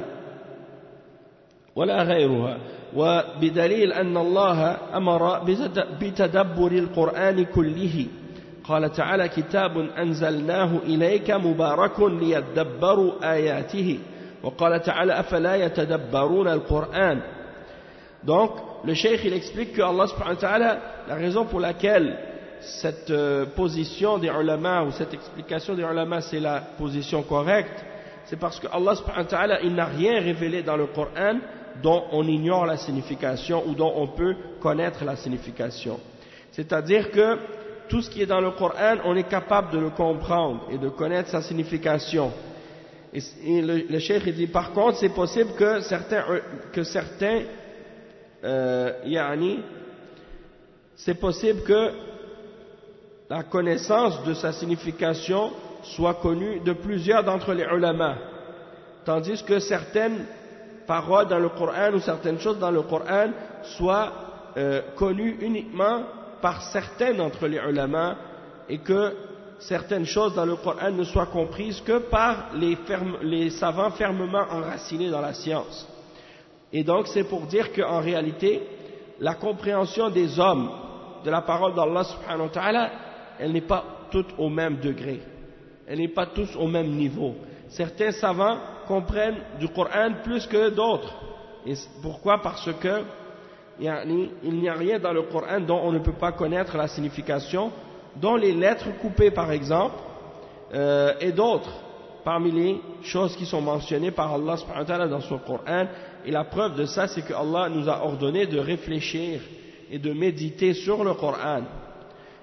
ولا غيرها وبدليل أن الله أمر بتدبر القرآن كله قال تعالى كتاب أنزلناه إليك مبارك ليدبروا آياته وقال تعالى أفلا يتدبرون القرآن. Donc le cheikh il explique que Allah subhanahu wa ta'ala, la raison pour laquelle cette euh, position des ulama ou cette explication des ulama c'est la position correcte, c'est parce que Allah subhanahu wa ta'ala il n'a rien révélé dans le Coran dont on ignore la signification ou dont on peut connaître la signification. C'est-à-dire que tout ce qui est dans le Coran, on est capable de le comprendre et de connaître sa signification. Et, et le, le cheikh dit par contre, c'est possible que certains, que certains, euh, yani, c'est possible que la connaissance de sa signification soit connue de plusieurs d'entre les ulama, tandis que certaines paroles dans le Coran ou certaines choses dans le Coran soient euh, connues uniquement par certains d'entre les ulama et que certaines choses dans le Coran ne soient comprises que par les, ferme, les savants fermement enracinés dans la science. Et donc c'est pour dire qu'en réalité, la compréhension des hommes de la parole d'Allah subhanahu wa ta'ala, elle n'est pas toute au même degré. Elle n'est pas tous au même niveau. Certains savants comprennent du Coran plus que d'autres. Et pourquoi? Parce que il n'y a rien dans le Coran dont on ne peut pas connaître la signification, dont les lettres coupées par exemple, euh, et d'autres, parmi les choses qui sont mentionnées par Allah subhanahu wa ta'ala dans son Coran. Et la preuve de ça, c'est que Allah nous a ordonné de réfléchir et de méditer sur le Coran.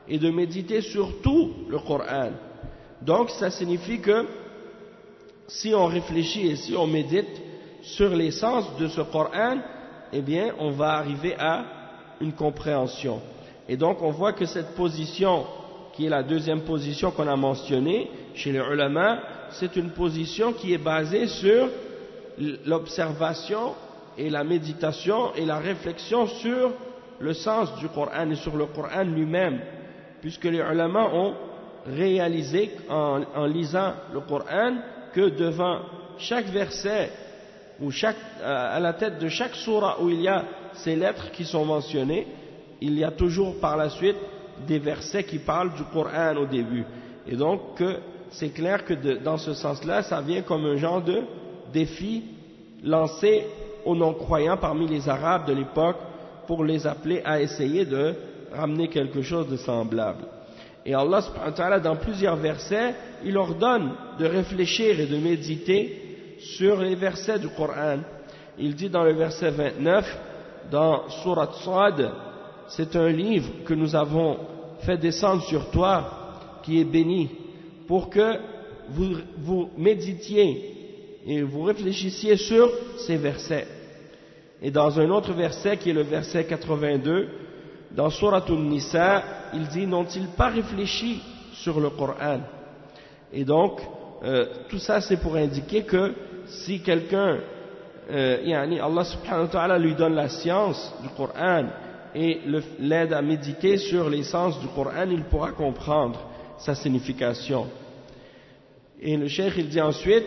et de méditer sur tout le Coran. Donc ça signifie que si on réfléchit et si on médite sur l'essence de ce Coran, eh bien on va arriver à une compréhension. Et donc on voit que cette position, qui est la deuxième position qu'on a mentionnée chez les ulama, c'est une position qui est basée sur l'observation et la méditation et la réflexion sur le sens du Coran et sur le Coran lui-même, puisque les ulama ont réalisé en, en lisant le Coran que devant chaque verset ou chaque, à la tête de chaque sourate où il y a ces lettres qui sont mentionnées, il y a toujours par la suite des versets qui parlent du Coran au début. Et donc que c'est clair que de, dans ce sens-là, ça vient comme un genre de défi lancé aux non-croyants parmi les Arabes de l'époque pour les appeler à essayer de ramener quelque chose de semblable. Et Allah subhanahu wa ta'ala, dans plusieurs versets, il ordonne de réfléchir et de méditer sur les versets du Coran. Il dit dans le verset vingt-neuf, dans Surat Sad, c'est un livre que nous avons fait descendre sur toi, qui est béni, pour que vous, vous méditiez et vous réfléchissiez sur ces versets. Et dans un autre verset, qui est le verset quatre-vingt-deux, dans Surat An-Nisa, il dit, n'ont-ils pas réfléchi sur le Coran? Et donc, euh, tout ça c'est pour indiquer que si quelqu'un, euh, yani Allah subhanahu wa ta'ala lui donne la science du Coran et l'aide à méditer sur l'essence du Coran, il pourra comprendre sa signification. Et le cheikh il dit ensuite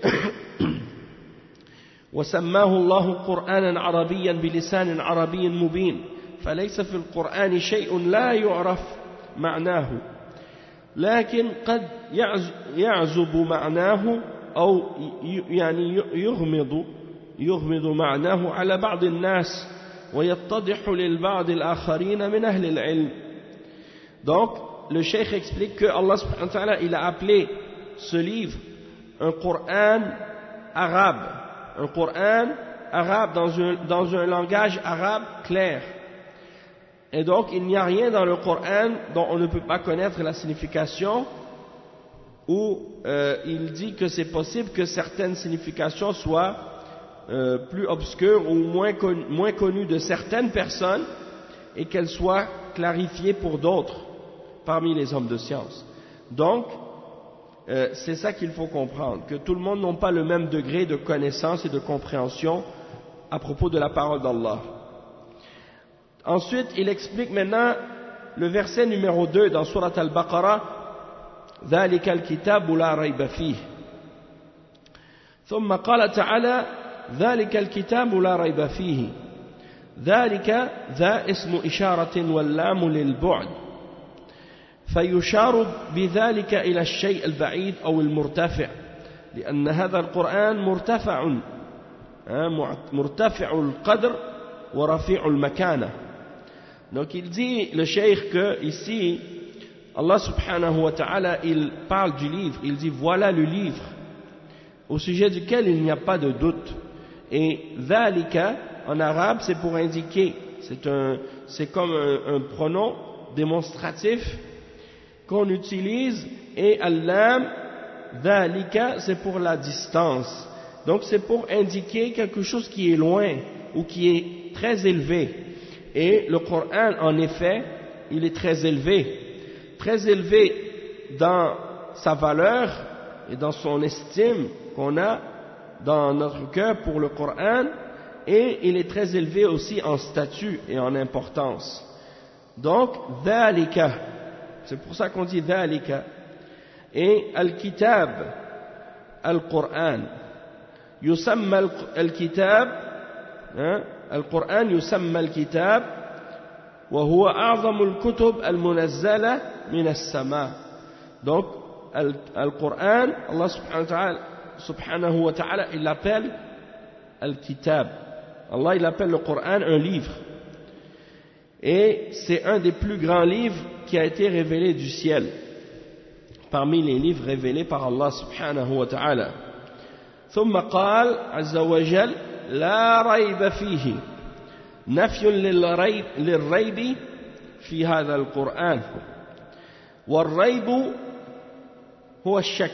وسماه الله قرآنا عربيا بلسان عربي مبين فليس في القرآن شيء لا يعرف معناه لكن قد يعزب معناه أو يعني يغمض يغمض معناه على بعض الناس ويتضح للبعض الآخرين من أهل العلم. Donc le cheikh explique que Allah subhanahu wa ta'ala il a appelé ce livre un Coran arabe, un Coran arabe dans un, dans un langage arabe clair. Et donc il n'y a rien dans le Coran dont on ne peut pas connaître la signification, ou euh, il dit que c'est possible que certaines significations soient euh, plus obscures ou moins, con, moins connues de certaines personnes et qu'elles soient clarifiées pour d'autres parmi les hommes de science. Donc euh, c'est ça qu'il faut comprendre, que tout le monde n'a pas le même degré de connaissance et de compréhension à propos de la parole d'Allah. Ensuite, il explique maintenant le verset numéro deux dans Surat Al-Baqarah, ذَلِكَ الْكِتَابُ لَا رَيْبَ فِيهِ ثم قال تعالى ذَلِكَ الْكِتَابُ لَا رَيْبَ فِيهِ ذَلِكَ ذا اسم إشارة واللام للبعد فيشار بذلك إلى الشيء البعيد أو المرتفع لأن هذا القرآن مرتفع مرتفع القدر ورفيع المكانة. Donc il dit, le cheikh, que ici Allah subhanahu wa ta'ala il parle du livre, il dit voilà le livre au sujet duquel il n'y a pas de doute. Et dhalika en arabe c'est pour indiquer, c'est un, c'est comme un, un pronom démonstratif qu'on utilise, et al-lam dhalika c'est pour la distance, donc c'est pour indiquer quelque chose qui est loin ou qui est très élevé. Et le Coran en effet il est très élevé, très élevé dans sa valeur et dans son estime qu'on a dans notre cœur pour le Coran, et il est très élevé aussi en statut et en importance. Donc dhalika, c'est pour ça qu'on dit dhalika. Et al-kitab al-Qur'an yusamma al-kitab, al-Qur'an yusamma al-kitab wa huwa a'zamu al-kutub al-munazzala min as-sama. Donc al-Qur'an, Allah subhanahu wa ta'ala, subhanahu wa ta'ala il l'appelle al-kitab. Allah il appelle le Coran un livre, et c'est un des plus grands livres qui a été révélé du ciel parmi les livres révélés par Allah subhanahu wa ta'ala. ثم قال عز وجل لا ريب فيه نفي للريب, للريب في هذا القرآن والريب هو الشك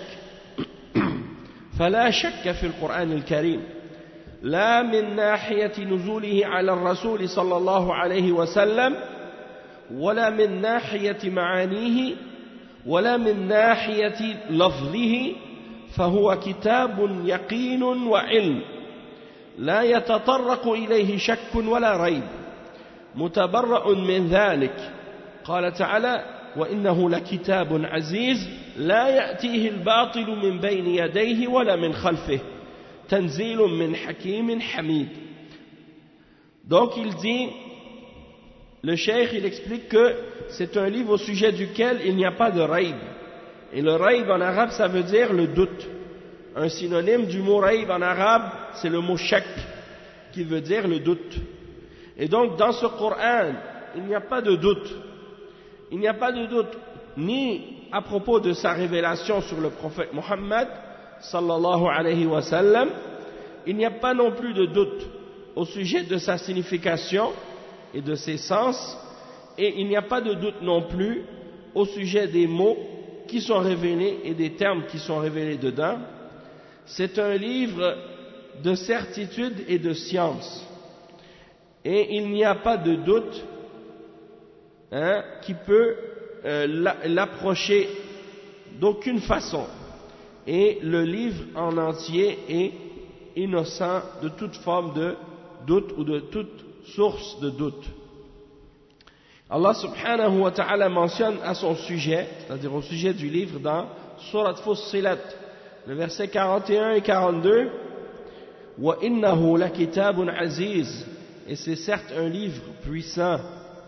فلا شك في القرآن الكريم لا من ناحية نزوله على الرسول صلى الله عليه وسلم ولا من ناحية معانيه ولا من ناحية لفظه فهو كتاب يقين وعلم لا يتطرق إليه شك ولا ريب متبرأ من ذلك قال تعالى وإنه لكتاب عزيز لا يأتيه الباطل من بين يديه ولا من خلفه تنزيل من حكيم حميد. Donc il dit, le cheikh il explique que c'est un livre au sujet duquel il n'y a pas de raïb. Et le raïb en arabe ça veut dire le doute. Un synonyme du mot raïb en arabe c'est le mot shak qui veut dire le doute. Et donc dans ce Coran il n'y a pas de doute. Il n'y a pas de doute ni à propos de sa révélation sur le prophète Mohammed sallallahu alayhi wa sallam, il n'y a pas non plus de doute au sujet de sa signification et de ses sens, et il n'y a pas de doute non plus au sujet des mots qui sont révélés et des termes qui sont révélés dedans. C'est un livre de certitude et de science, et il n'y a pas de doute hein, qui peut euh, l'approcher d'aucune façon. Et le livre en entier est innocent de toute forme de doute ou de toute source de doute. Allah subhanahu wa ta'ala mentionne à son sujet, c'est-à-dire au sujet du livre dans Surat Fussilat, le verset quarante et un et quarante-deux, wa innahu la kitabun aziz, et c'est certes un livre puissant.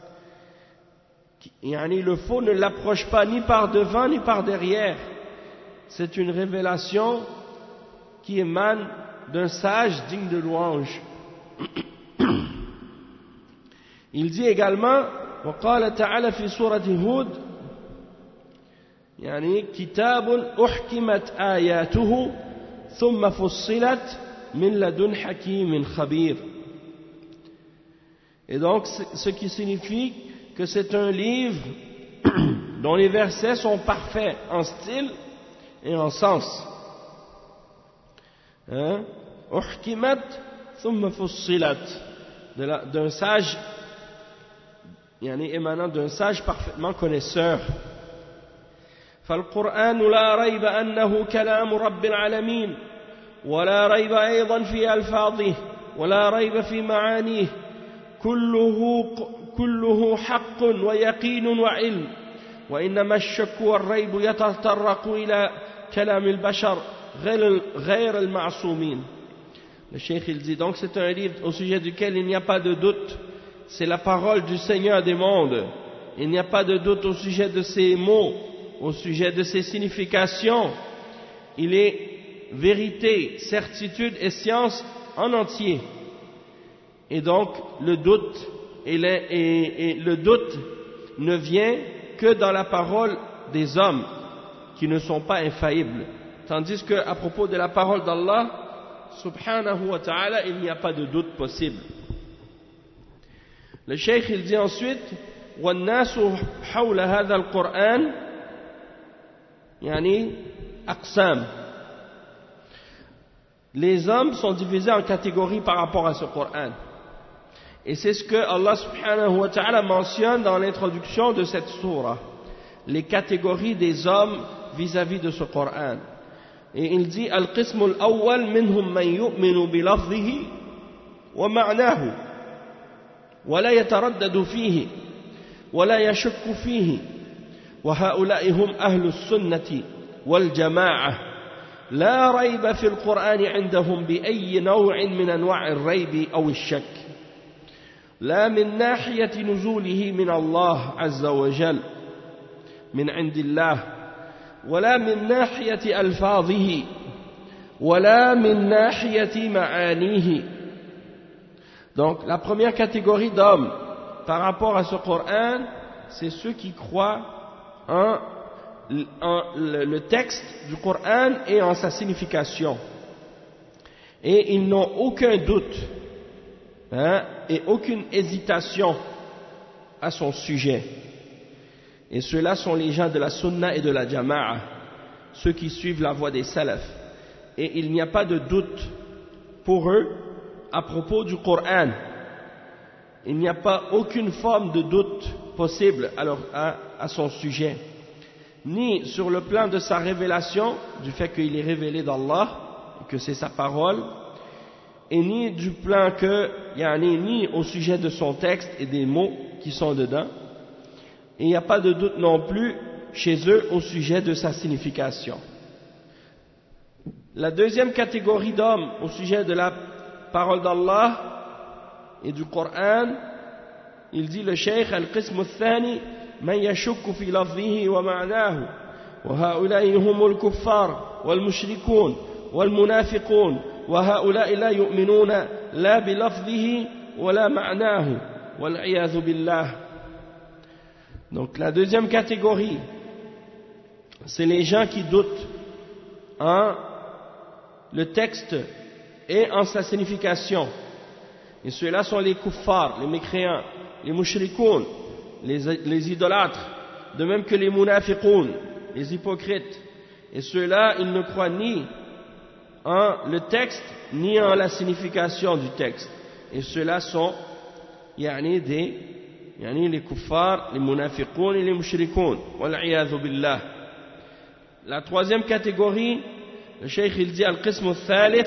Yani le faux ne l'approche pas ni par devant ni par derrière. C'est une révélation qui émane d'un sage digne de louange. Il dit également, وقال تعالى في سورة هود يعني كتاب أحكمت آياته ثم فصلت من لدن حكيم خبير. Et donc ce qui signifie que c'est un livre dont les versets sont parfaits en style et en sens. Uhkimat thumma fussilat, d'un sage, yani émanant d'un sage parfaitement connaisseur. فالقرآن لا ريب أنه كلام رب العالمين ولا ريب أيضا في ألفاظه ولا ريب في معانيه كله كله حق ويقين وعلم وإنما الشك والريب يتطرق إلى كلام البشر غير غير المعصومين. Le cheikh il dit donc c'est un livre au sujet duquel il n'y a pas de doute, c'est la parole du Seigneur des mondes, il n'y a pas de doute au sujet de ses mots, au sujet de ses significations, il est vérité, certitude et science en entier. Et donc le doute et le, et, et le doute ne vient que dans la parole des hommes qui ne sont pas infaillibles, tandis qu'à propos de la parole d'Allah subhanahu wa ta'ala il n'y a pas de doute possible. Le cheikh il dit ensuite وَالنَّاسُ حَوْلَ هَذَا الْقُرْآنِ يعني أقسام. Les hommes sont divisés en catégories par rapport à ce Coran. Et c'est ce que Allah subhanahu wa ta'ala mentionne dans l'introduction de cette sourate, les catégories des hommes vis-à-vis de ce Coran. Et il dit Al-Qism al-awwal minhum man yu'minu bi lafzihi wa ma'nahu wa la yataraddadu fihi wa la yashukku fihi wa ha'ula'i hum ahlus sunnati wal jama'ah la rayba fil Qur'ani 'indahum bi ayyi naw'in min anwa'i ar-raybi aw ash-shakk لا من ناحية نزوله من الله عز وجل من عند الله ولا من ناحية ألفاظه ولا من ناحية معانيه. Donc la première catégorie d'hommes par rapport à ce Coran, c'est ceux qui croient en, en le, le texte du Coran et en sa signification, et ils n'ont aucun doute Hein, et aucune hésitation à son sujet. Et ceux-là sont les gens de la sunna et de la jama'a, ceux qui suivent la voie des salafs. Et il n'y a pas de doute pour eux à propos du Coran. Il n'y a pas aucune forme de doute possible à, leur, à, à son sujet, ni sur le plan de sa révélation, du fait qu'il est révélé d'Allah, que c'est sa parole, et ni du plan que, yani, ni au sujet de son texte et des mots qui sont dedans. Et il n'y a pas de doute non plus chez eux au sujet de sa signification. La deuxième catégorie d'hommes au sujet de la parole d'Allah et du Coran, il dit le Cheikh al-Qism al-Thani man yashukku fi lafzihi wa ma'nahu wa ha'ula'i humul kuffar wal mushrikun wal munafiqun wa ha'ula'i la yu'minuna la bi lafzihi wa la ma'nahu wal iyadhu billah. Donc la deuxième catégorie, c'est les gens qui doutent en le texte et en sa signification. Et ceux-là sont les kuffars, les mécréants, les mushrikoun, les, les idolâtres, de même que les munafiqoun, les hypocrites. Et ceux-là, ils ne croient ni en le texte, ni en la signification du texte. Et ceux-là sont, yani, des, yani, les kuffars, les munafiqoun et les mushrikoun. Wal'iyadhu billah. La troisième catégorie, le cheikh il dit al-qism al-thalith,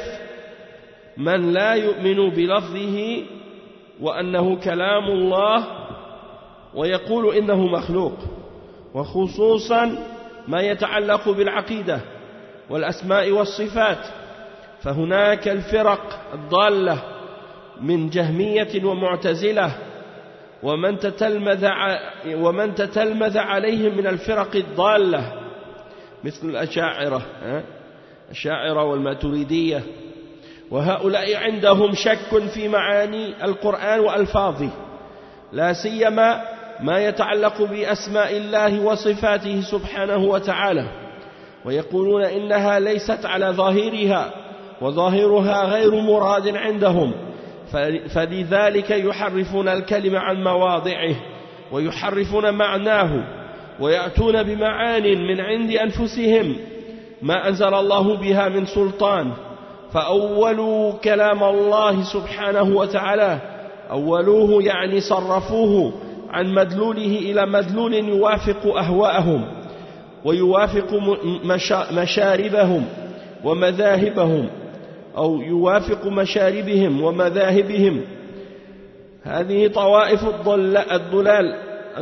man la yu'minu bi lafzihi wa annahu kalamullah wa yaqulu innahu makhluq wa khususan ma yata'allaqu bil aqidah wal asma'i was sifat فهناك الفرق الضالة من جهمية ومعتزلة ومن تتلمذ ومن تتلمذ عليهم من الفرق الضالة مثل الأشاعرة الأشاعرة والماتريدية وهؤلاء عندهم شك في معاني القرآن وألفاظه لا سيما ما يتعلق بأسماء الله وصفاته سبحانه وتعالى ويقولون إنها ليست على ظاهرها وظاهرها غير مراد عندهم فلذلك يحرفون الكلمة عن مواضعه ويحرفون معناه ويأتون بمعان من عند أنفسهم ما أنزل الله بها من سلطان فأولوا كلام الله سبحانه وتعالى أولوه يعني صرفوه عن مدلوله إلى مدلول يوافق أهواءهم ويوافق مشاربهم ومذاهبهم أو يوافق مشاربهم ومذاهبهم هذه طوائف الضلال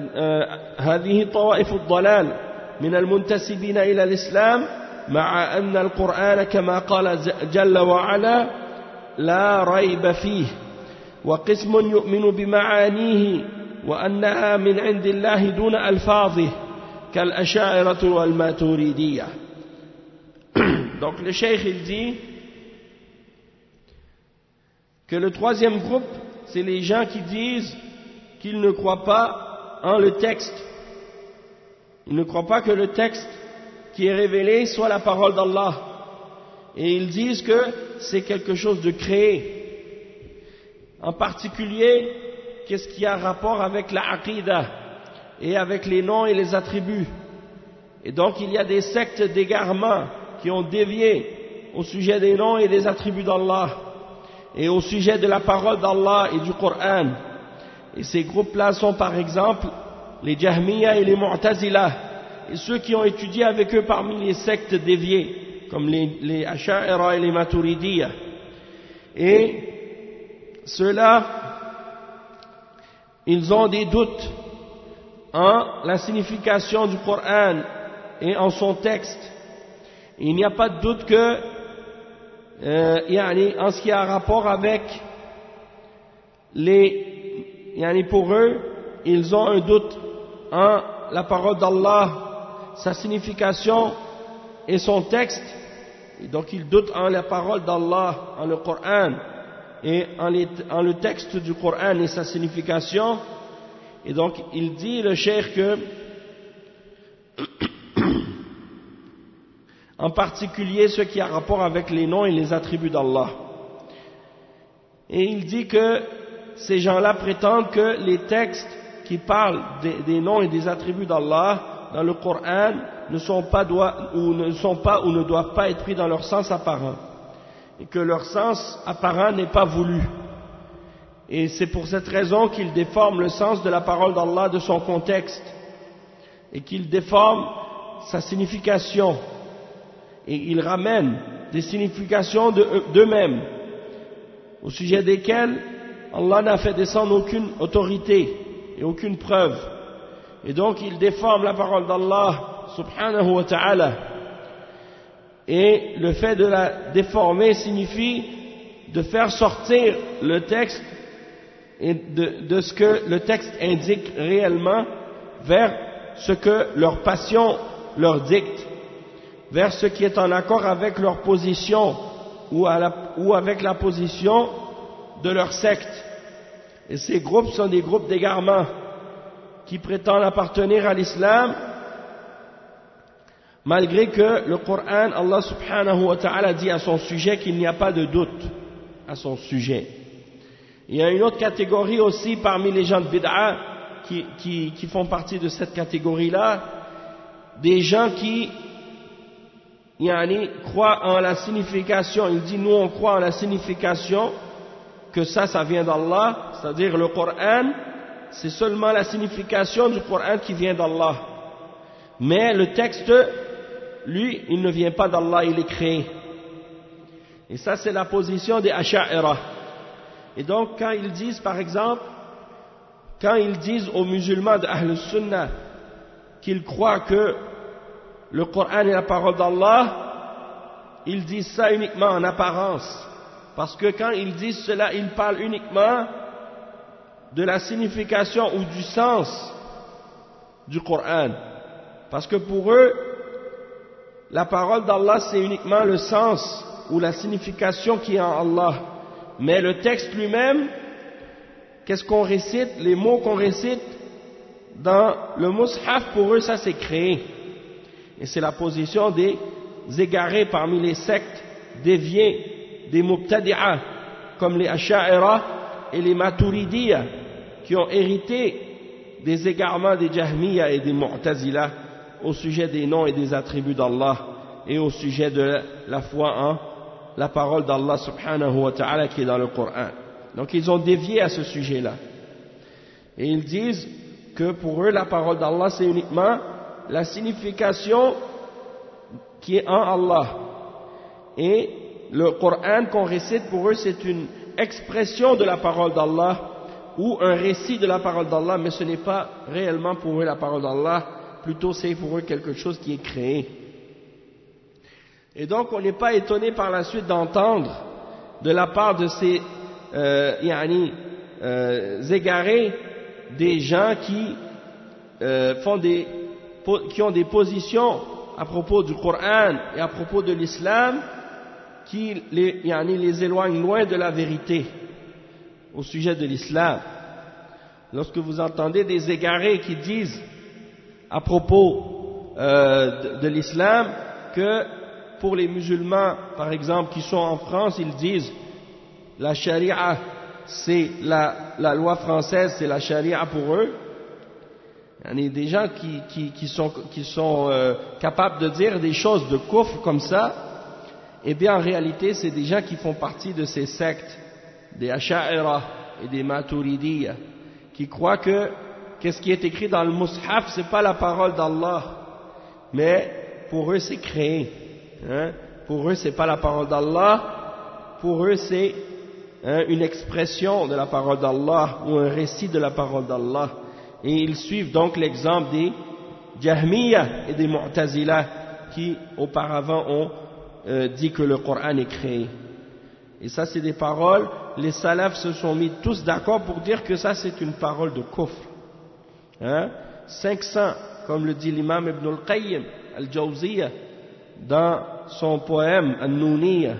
هذه طوائف الضلال من المنتسبين إلى الإسلام مع أن القرآن كما قال جل وعلا لا ريب فيه وقسم يؤمن بمعانيه وأنها من عند الله دون ألفاظه كالأشاعرة والماتريدية. Donc le cheikh il dit que le troisième groupe c'est les gens qui disent qu'ils ne croient pas en le texte. Ils ne croient pas que le texte qui est révélé soit la parole d'Allah. Et ils disent que c'est quelque chose de créé. En particulier, qu'est-ce qui a rapport avec la aqidah et avec les noms et les attributs. Et donc il y a des sectes d'égarement qui ont dévié au sujet des noms et des attributs d'Allah et au sujet de la parole d'Allah et du Coran. Et ces groupes-là sont par exemple les Jahmiya et les Mu'tazila et ceux qui ont étudié avec eux parmi les sectes déviées comme les, les Asha'ira et les Maturidiyya. Et ceux-là, ils ont des doutes en la signification du Coran et en son texte. Il n'y a pas de doute que, euh, yani, en ce qui a rapport avec les, yani, pour eux, ils ont un doute en la parole d'Allah, sa signification et son texte. Et donc ils doutent en la parole d'Allah, en le Coran et en, les, en le texte du Coran et sa signification. Et donc il dit le cheikh que en particulier ce qui a rapport avec les noms et les attributs d'Allah. Et il dit que ces gens-là prétendent que les textes qui parlent des, des noms et des attributs d'Allah dans le Coran ne sont pas, doit, ou ne sont pas ou ne doivent pas être pris dans leur sens apparent, et que leur sens apparent n'est pas voulu. Et c'est pour cette raison qu'ils déforment le sens de la parole d'Allah de son contexte, et qu'ils déforment sa signification, et ils ramènent des significations d'eux-mêmes, au sujet desquelles Allah n'a fait descendre aucune autorité et aucune preuve. Et donc ils déforment la parole d'Allah subhanahu wa ta'ala. Et le fait de la déformer signifie de faire sortir le texte et de, de ce que le texte indique réellement vers ce que leur passion leur dicte, vers ce qui est en accord avec leur position ou, à la, ou avec la position de leur secte. Et ces groupes sont des groupes d'égarement qui prétendent appartenir à l'islam, malgré que le Coran, Allah subhanahu wa ta'ala dit à son sujet qu'il n'y a pas de doute à son sujet. Il y a une autre catégorie aussi parmi les gens de bid'a qui, qui, qui font partie de cette catégorie-là, des gens qui yani, croient en la signification. Il dit nous on croit en la signification, que ça, ça vient d'Allah, c'est-à-dire le Coran, c'est seulement la signification du Coran qui vient d'Allah. Mais le texte, lui, il ne vient pas d'Allah, il est créé. Et ça, c'est la position des Asha'ira. Et donc, quand ils disent, par exemple, quand ils disent aux musulmans de Ahl Sunnah qu'ils croient que le Coran est la parole d'Allah, ils disent ça uniquement en apparence. Parce que quand ils disent cela, ils parlent uniquement de la signification ou du sens du Coran. Parce que pour eux, la parole d'Allah, c'est uniquement le sens ou la signification qui est en Allah. Mais le texte lui-même, qu'est-ce qu'on récite? Les mots qu'on récite dans le mushaf, pour eux, ça c'est créé. Et c'est la position des égarés parmi les sectes déviées, des mubtadi'a, comme les Asha'ira et les Maturidiyya, qui ont hérité des égarements des Jahmiya et des Mu'tazila au sujet des noms et des attributs d'Allah et au sujet de la foi en la parole d'Allah subhanahu wa ta'ala qui est dans le Coran. Donc ils ont dévié à ce sujet-là. Et ils disent que pour eux la parole d'Allah c'est uniquement la signification qui est en Allah. Et le Coran qu'on récite pour eux c'est une expression de la parole d'Allah ou un récit de la parole d'Allah, mais ce n'est pas réellement pour eux la parole d'Allah, plutôt c'est pour eux quelque chose qui est créé. Et donc on n'est pas étonné par la suite d'entendre de la part de ces euh, yani, euh, égarés des gens qui euh, font des qui ont des positions à propos du Coran et à propos de l'islam qui les, yani, les éloignent loin de la vérité au sujet de l'islam. Lorsque vous entendez des égarés qui disent à propos euh, de, de l'islam que pour les musulmans, par exemple, qui sont en France, ils disent la charia, c'est la, la loi française, c'est la charia pour eux. Il y a des gens qui, qui, qui sont, qui sont euh, capables de dire des choses de kufr comme ça. Eh bien, en réalité, c'est des gens qui font partie de ces sectes, des Asha'ira et des Maturidiyya, qui croient que qu'est-ce qui est écrit dans le mushaf, c'est pas la parole d'Allah, mais pour eux c'est créé. Hein? Pour eux c'est pas la parole d'Allah, pour eux c'est hein, une expression de la parole d'Allah ou un récit de la parole d'Allah. Et ils suivent donc l'exemple des Jahmiya et des Mu'tazila qui auparavant ont euh, dit que le Coran est créé. Et ça c'est des paroles, les salafs se sont mis tous d'accord pour dire que ça c'est une parole de kufr. Hein? cinq cents, comme le dit l'imam Ibn al-Qayyim al-Jawziyya dans son poème Al-Nouniyya,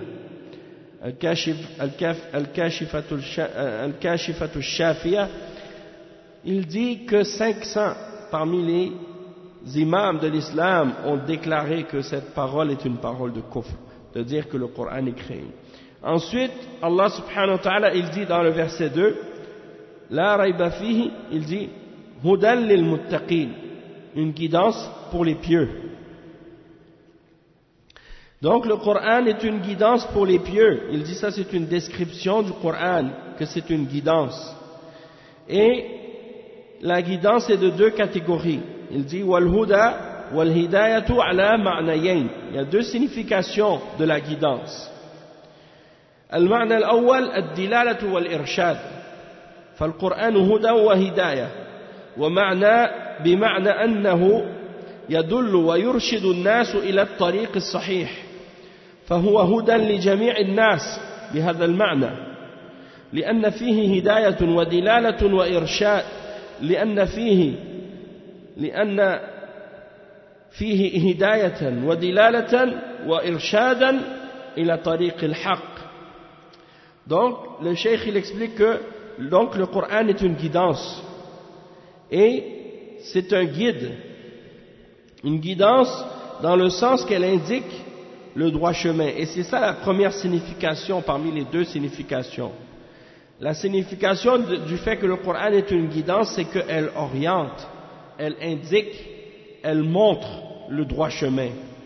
Al-Kashifatu al-Shafiyya, il dit que cinq cents parmi les imams de l'islam ont déclaré que cette parole est une parole de kufr, de dire que le Coran est créé. Ensuite, Allah subhanahu wa ta'ala, il dit dans le verset deux, La rayba fihi, il dit, Hudan lil muttaqin, une guidance pour les pieux. Donc le Coran est une guidance pour les pieux. Il dit ça, c'est une description du Coran, que c'est une guidance. Et la guidance est de deux catégories. Il dit wal huda wal hidayatu ala ma'nayayn. Il y a deux significations de la guidance. المعنى الأول الدلالة والإرشاد فالقرآن هدى وهداية ومعنى بمعنى أنه يدل ويرشد الناس إلى الطريق الصحيح فهو هدى لجميع الناس بهذا المعنى لأن فيه هداية ودلالة وإرشاد لأن فيه لأن فيه هداية ودلالة وإرشادا إلى طريق الحق. Donc le cheikh il explique que donc le Coran est une guidance et c'est un guide, une guidance dans le sens qu'elle indique le droit chemin, et c'est ça la première signification parmi les deux significations. La signification de, du fait que le Coran est une guidance, c'est qu'elle oriente, elle indique, elle montre le droit chemin,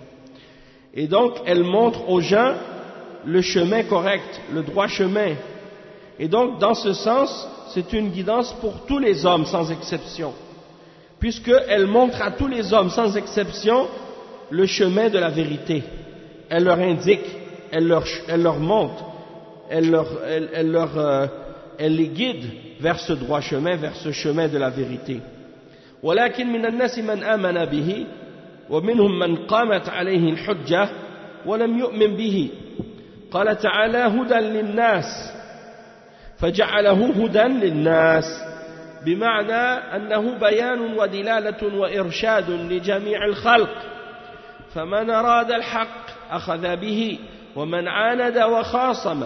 et donc elle montre aux gens le chemin correct, le droit chemin. Et donc, dans ce sens, c'est une guidance pour tous les hommes, sans exception, puisqu'elle montre à tous les hommes, sans exception, le chemin de la vérité. Elle leur indique, elle leur, elle leur montre, elle, leur, elle, elle, leur, euh, elle les guide vers ce droit chemin, vers ce chemin de la vérité. ولكن من الناس من آمن به ومنهم من قامت عليه الحجة ولم يؤمن به. قال تعالى هدى للناس فجعله هدى للناس بمعنى أنه بيان ودلالة وإرشاد لجميع الخلق فمن أراد الحق أخذ به ومن عاند وخاصم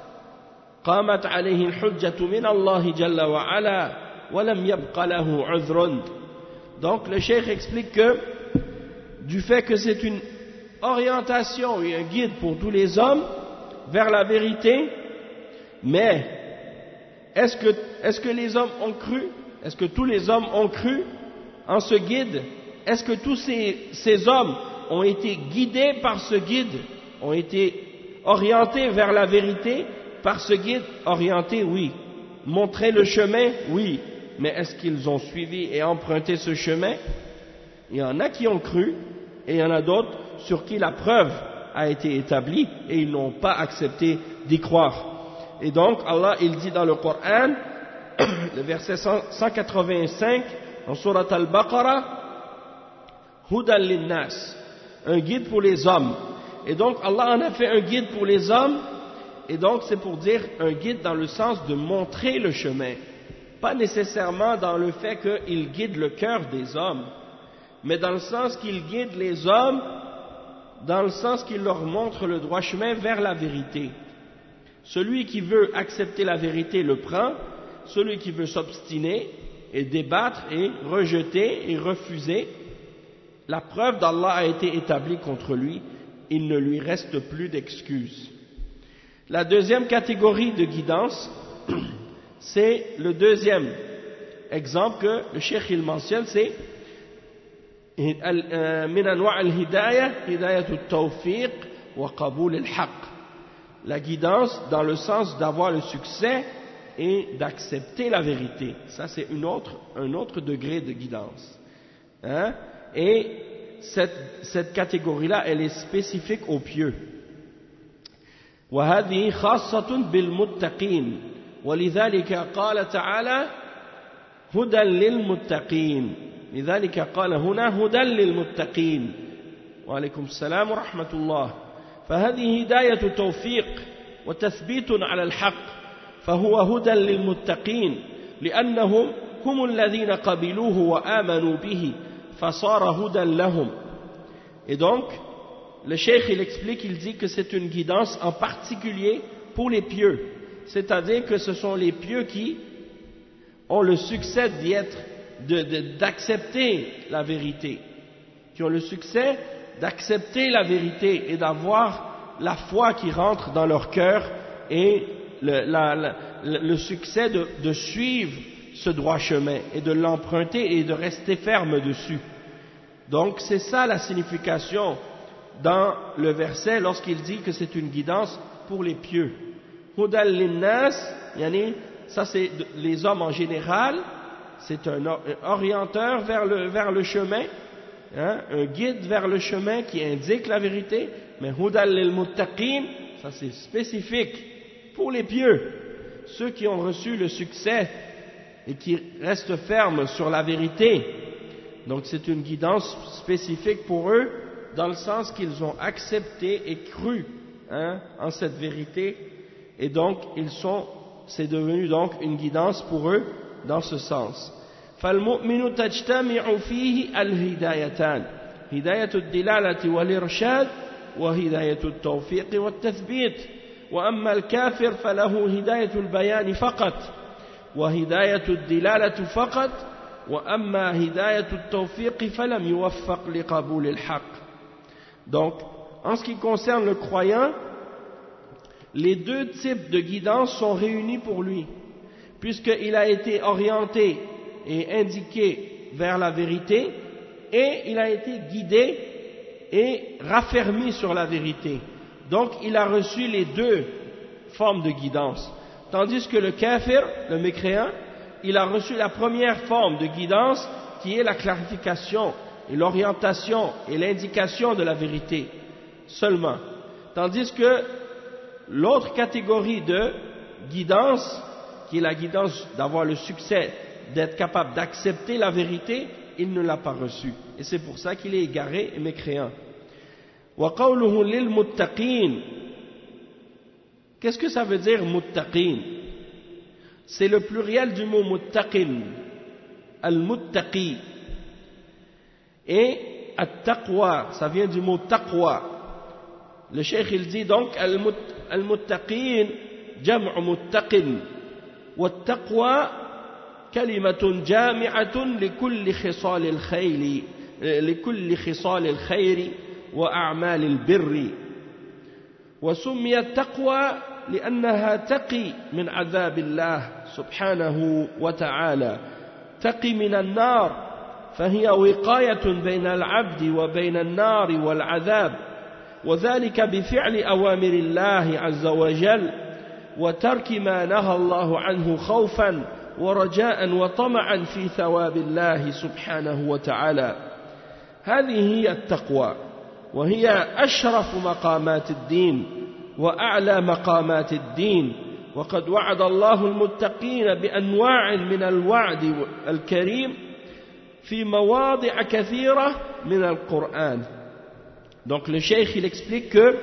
قامت عليه الحجة من الله جل وعلا ولم يبق له عذر. Donc le cheikh explique que du fait que c'est une orientation et un guide pour tous les hommes vers la vérité, mais est-ce que, est-ce que les hommes ont cru? Est-ce que tous les hommes ont cru en ce guide? Est-ce que tous ces, ces hommes ont été guidés par ce guide, ont été orientés vers la vérité par ce guide? Orientés, oui. Montrer le chemin, oui. Mais est-ce qu'ils ont suivi et emprunté ce chemin? Il y en a qui ont cru et il y en a d'autres sur qui la preuve a été établie et ils n'ont pas accepté d'y croire. Et donc Allah il dit dans le Coran, le verset cent quatre-vingt-cinq en Surat Al-Baqarah, Hudan lin-nas, un guide pour les hommes. Et donc Allah en a fait un guide pour les hommes, et donc c'est pour dire un guide dans le sens de montrer le chemin, pas nécessairement dans le fait qu'il guide le cœur des hommes, mais dans le sens qu'il guide les hommes, dans le sens qu'il leur montre le droit chemin vers la vérité. Celui qui veut accepter la vérité le prend, celui qui veut s'obstiner et débattre et rejeter et refuser, la preuve d'Allah a été établie contre lui, il ne lui reste plus d'excuses. La deuxième catégorie de guidance, c'est le deuxième exemple que le cheikh il mentionne, c'est من أنواع الهداية هداية التوفيق وقبول الحق. La guidance dans le sens d'avoir le succès et d'accepter la vérité. Ça c'est une autre, un autre degré de guidance. Hein? Et cette, cette catégorie-là, elle est spécifique aux pieux. وهذه خاصة بالمتقين ولذلك قال تعالى هدى للمتقين. لذلك قال هنا هدى للمتقين. وعليكم السلام ورحمة الله. فهذه هداية توفيق وتثبيت على الحق فهو هدى للمتقين لأنهم هم الذين قبلوه وآمنوا به فصار هدى لهم. Et donc le cheikh il explique, il dit que c'est une guidance en particulier pour les pieux, c'est-à-dire que ce sont les pieux qui ont le succès d'y être, de, de, d'accepter la vérité, qui ont le succès d'accepter la vérité et d'avoir la foi qui rentre dans leur cœur et le, la, la, le succès de, de suivre ce droit chemin et de l'emprunter et de rester ferme dessus. Donc c'est ça la signification dans le verset lorsqu'il dit que c'est une guidance pour les pieux. Hudal linnas, yani, ça c'est les hommes en général, c'est un orienteur vers le, vers le chemin, hein, un guide vers le chemin qui indique la vérité, mais Hudal lil muttaqin, ça c'est spécifique pour les pieux, ceux qui ont reçu le succès et qui restent fermes sur la vérité. Donc c'est une guidance spécifique pour eux, dans le sens qu'ils ont accepté et cru, hein, en cette vérité, et donc ils sont, c'est devenu donc une guidance pour eux dans ce sens. فالمؤمن تجتمع فيه الهدايتان هداية الدلالة والإرشاد وهداية التوفيق والتثبيت وأما الكافر فله هداية البيان فقط وهداية الدلالة فقط وأما هداية التوفيق فلم يوفق لقبول الحق. Donc, en ce qui concerne le croyant, les deux types de guidance sont réunis pour lui, puisqu'il a été orienté et indiqué vers la vérité, et il a été guidé et raffermi sur la vérité. Donc, il a reçu les deux formes de guidance. Tandis que le kafir, le mécréant, il a reçu la première forme de guidance, qui est la clarification et l'orientation et l'indication de la vérité seulement. Tandis que l'autre catégorie de guidance, qui est la guidance d'avoir le succès, d'être capable d'accepter la vérité, il ne l'a pas reçu. Et c'est pour ça qu'il est égaré et mécréant. وَقَوْلُهُ لِلْمُتَّقِينَ. Qu'est-ce que ça veut dire muttaqin? C'est le pluriel du mot muttaqin, al-muttaqi. Et at-taqwa, ça vient du mot taqwa. Le cheikh il dit donc al-muttaqin jam'u muttaqin wa at-taqwa kalimatun jami'atun likulli khisal al-khayr likulli khisal al-khayr wa a'mal al-birr. وسمي التقوى لأنها تقي من عذاب الله سبحانه وتعالى تقي من النار فهي وقاية بين العبد وبين النار والعذاب وذلك بفعل أوامر الله عز وجل وترك ما نهى الله عنه خوفا ورجاء وطمعا في ثواب الله سبحانه وتعالى. هذه هي التقوى، وهي أشرف مقامات الدين وأعلى مقامات الدين، وقد وعد الله المتقين بأنواع من الوعد الكريم في مواضع كثيرة من القرآن. Donc le cheikh il explique que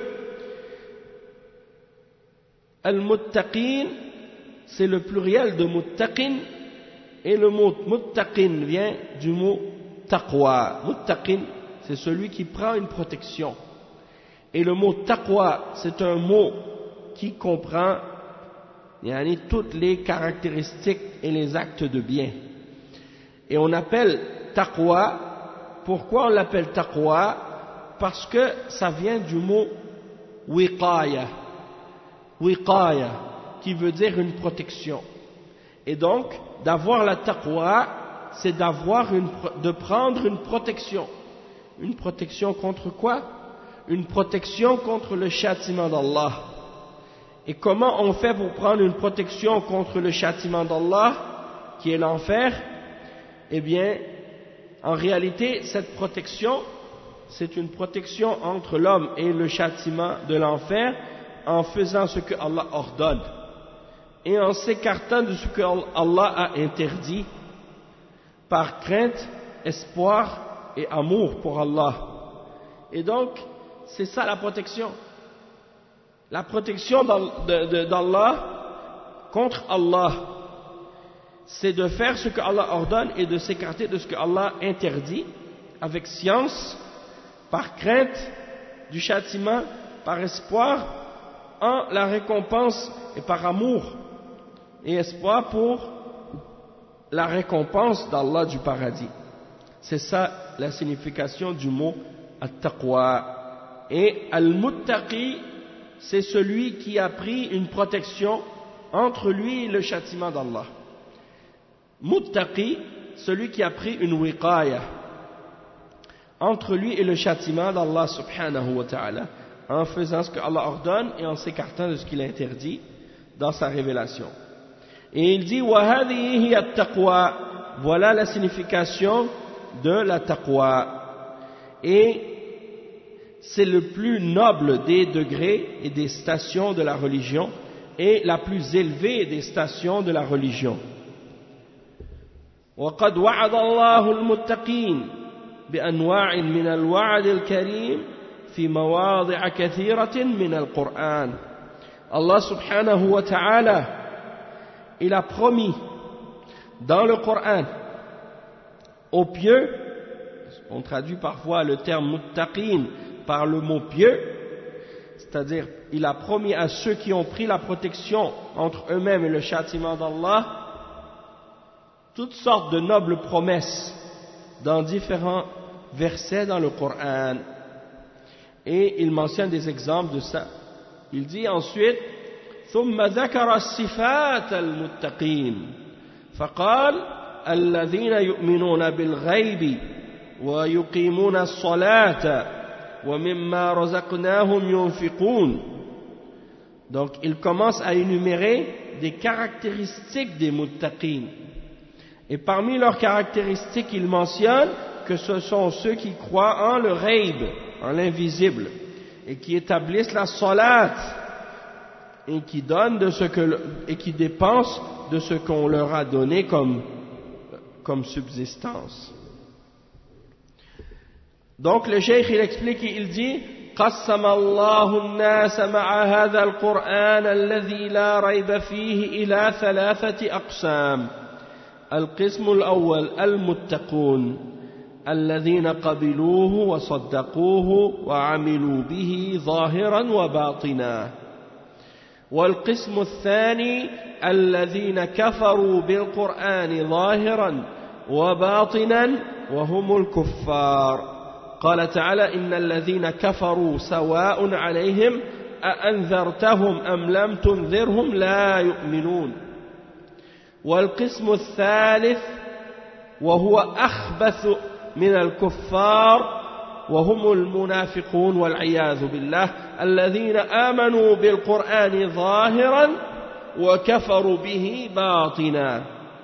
al-muttaqin c'est le pluriel de muttaqin, et le mot muttaqin vient du mot taqwa. Muttaqin c'est celui qui prend une protection. Et le mot taqwa, c'est un mot qui comprend yani, toutes les caractéristiques et les actes de bien. Et on appelle taqwa, pourquoi on l'appelle taqwa? Parce que ça vient du mot wiqaya. Wiqaya, qui veut dire une protection. Et donc, d'avoir la taqwa, c'est d'avoir une, de prendre une protection. Une protection contre quoi? Une protection contre le châtiment d'Allah. Et comment on fait pour prendre une protection contre le châtiment d'Allah, qui est l'enfer? Eh bien, en réalité, cette protection, c'est une protection entre l'homme et le châtiment de l'enfer, en faisant ce que Allah ordonne, et en s'écartant de ce que Allah a interdit, par crainte, espoir et amour pour Allah. Et donc, c'est ça la protection. La protection d'Allah contre Allah, c'est de faire ce que Allah ordonne et de s'écarter de ce que Allah interdit, avec science, par crainte du châtiment, par espoir en la récompense et par amour et espoir pour la récompense d'Allah du paradis. C'est ça la signification du mot at-taqwa. Et al-muttaqi, c'est celui qui a pris une protection entre lui et le châtiment d'Allah. muttaqi, celui qui a pris une wiqaya entre lui et le châtiment d'Allah subhanahu wa ta'ala, en faisant ce que Allah ordonne et en s'écartant de ce qu'il interdit dans sa révélation. Et il dit wa hadhihi hiya at-taqwa, voilà la signification de la taqwa. Et c'est le plus noble des degrés et des stations de la religion et la plus élevée des stations de la religion. وقد وعد الله المتقين بأنواع من الوعد الكريم في مواضع كثيرة من القرآن. Allah subhanahu wa ta'ala, il a promis dans le Coran aux pieux, on traduit parfois le terme muttaqin par le mot pieux, c'est-à-dire il a promis à ceux qui ont pris la protection entre eux-mêmes et le châtiment d'Allah toutes sortes de nobles promesses dans différents versets dans le Coran. Et il mentionne des exemples de ça. Il dit ensuite ثم ذكر الصفات المتقين فقال الذين يؤمنون بالغيب ويقيمون الصلاة ومما رزقناهم ينفقون. Donc il commence à énumérer des caractéristiques des muttaqin. Et parmi leurs caractéristiques, il mentionne que ce sont ceux qui croient en le ghaib, en l'invisible, et qui établissent la salat, et qui donnent de ce que, et qui dépensent de ce qu'on leur a donné comme, comme subsistance. Donc le cheikh il explique, il dit قسم الله الناس مع هذا القرآن الذي لا ريب فيه إلى ثلاثة أقسام. القسم الأول المتقون الذين قبلوه وصدقوه وعملوا به ظاهرا وباطنا. والقسم الثاني الذين كفروا بالقرآن ظاهرا وباطنا وهم الكفار. قال تعالى إن الذين كفروا سواء عليهم أأنذرتهم أم لم تنذرهم لا يؤمنون. والقسم الثالث وهو أخبث من الكفار وهم المنافقون والعياذ بالله الذين آمنوا بالقرآن ظاهرا وكفروا به باطنا.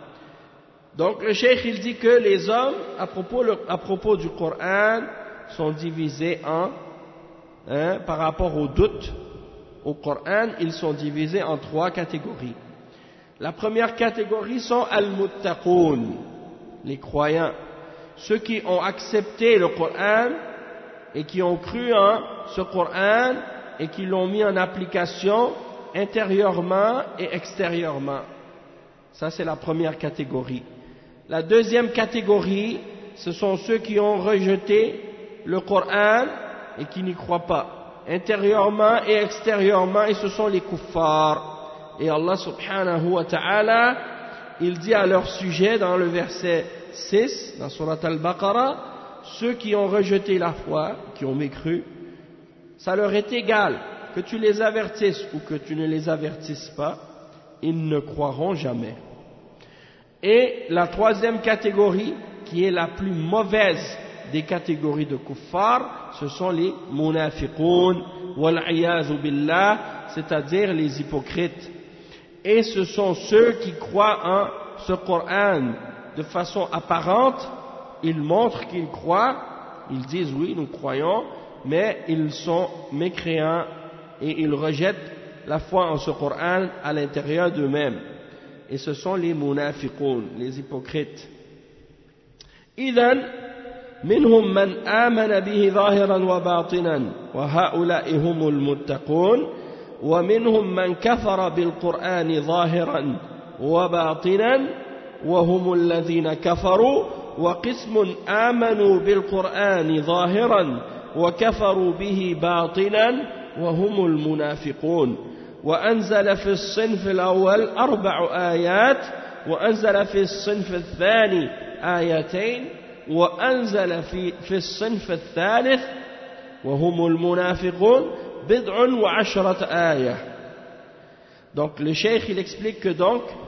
Donc le cheikh il dit que les hommes à propos, le, à propos du Coran sont divisés en hein, par rapport au doute au Coran, ils sont divisés en trois catégories. La première catégorie sont al-muttaqoun, les croyants, ceux qui ont accepté le Coran et qui ont cru en ce Coran et qui l'ont mis en application intérieurement et extérieurement. Ça c'est la première catégorie. La deuxième catégorie, ce sont ceux qui ont rejeté le Coran et qui n'y croient pas, intérieurement et extérieurement, et ce sont les kuffars. Et Allah subhanahu wa ta'ala, il dit à leur sujet dans le verset six, dans Surat Al-Baqarah, ceux qui ont rejeté la foi, qui ont mécru, ça leur est égal que tu les avertisses ou que tu ne les avertisses pas, ils ne croiront jamais. Et la troisième catégorie, qui est la plus mauvaise des catégories de kuffar, ce sont les munafiqoun wal-iyazu billah, c'est-à-dire les hypocrites. Et ce sont ceux qui croient en ce Coran de façon apparente, ils montrent qu'ils croient, ils disent oui nous croyons, mais ils sont mécréants et ils rejettent la foi en ce Coran à l'intérieur d'eux-mêmes. Et ce sont les munafiqoun, les hypocrites. إذن منهم من آمن به ظاهرا وباطنا وهؤلاء هم المتقون ومنهم من كفر بالقرآن ظاهرا وباطنا وهم الذين كفروا وقسم آمنوا بالقرآن ظاهرا وكفروا به باطنا وهم المنافقون. وأنزل في الصنف الأول أربع آيات وأنزل في الصنف الثاني آيتين وأنزل في, في الصنف الثالث وهم المنافقون بضع وعشرة آية. Donc le cheikh il explique que donc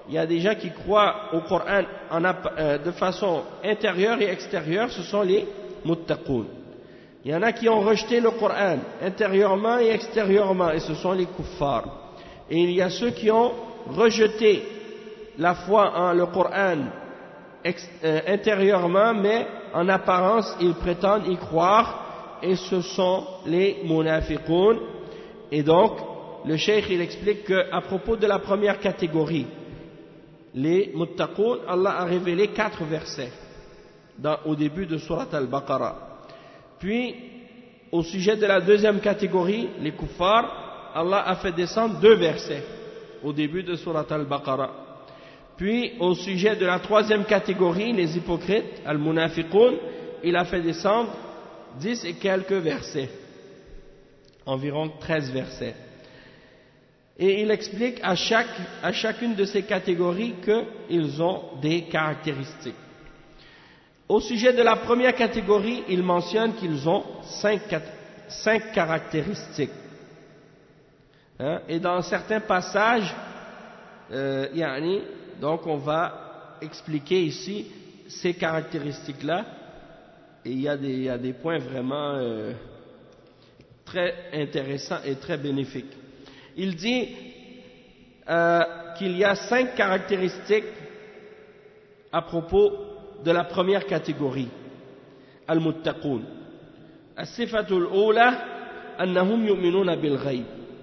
il y a des gens qui croient au Coran en, euh, de façon intérieure et extérieure, ce sont les muttaqoun. Il y en a qui ont rejeté le Coran intérieurement et extérieurement, et ce sont les kuffars. Et il y a ceux qui ont rejeté la foi en le Coran ex, euh, intérieurement, mais en apparence ils prétendent y croire, et ce sont les munafiqoun. Et donc le cheikh il explique qu'à propos de la première catégorie, les muttaqoun, Allah a révélé quatre versets dans, au début de Surat Al-Baqarah. Puis au sujet de la deuxième catégorie, les kuffars, Allah a fait descendre deux versets au début de Surat Al-Baqarah. Puis au sujet de la troisième catégorie, les hypocrites, Al-Munafiqun, il a fait descendre dix et quelques versets, environ treize versets. Et il explique à, chaque, à chacune de ces catégories qu'ils ont des caractéristiques. Au sujet de la première catégorie, il mentionne qu'ils ont cinq, cinq caractéristiques. Hein? Et dans certains passages, euh, yani, donc on va expliquer ici ces caractéristiques-là, et il y a des, il y a des points vraiment euh, très intéressants et très bénéfiques. Il dit euh, qu'il y a cinq caractéristiques à propos de la première catégorie, al-muttaqoun. As-sifatul ula annahum yu'minuna bil ghayb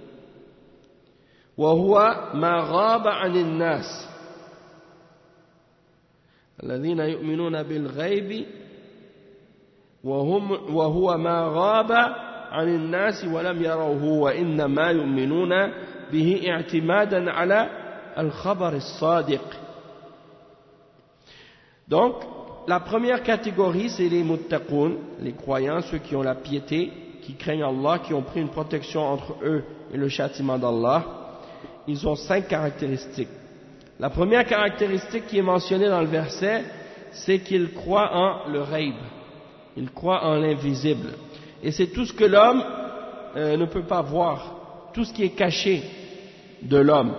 wa huwa ma ghaba 'anil nas alladhina yu'minuna bil ghayb wa hum wa huwa ma ghaba عن الناس ولم يروه وإنما يؤمنون به اعتمادا على الخبر الصادق. Donc, la première catégorie, c'est les muttaqoun, les croyants, ceux qui ont la piété, qui craignent Allah, qui ont pris une protection entre eux et le châtiment d'Allah. Ils ont cinq caractéristiques. La première caractéristique qui est mentionnée dans le verset, c'est qu'ils croient en le ghaib, ils croient en l'invisible. Et c'est tout ce que l'homme euh, ne peut pas voir, tout ce qui est caché de l'homme.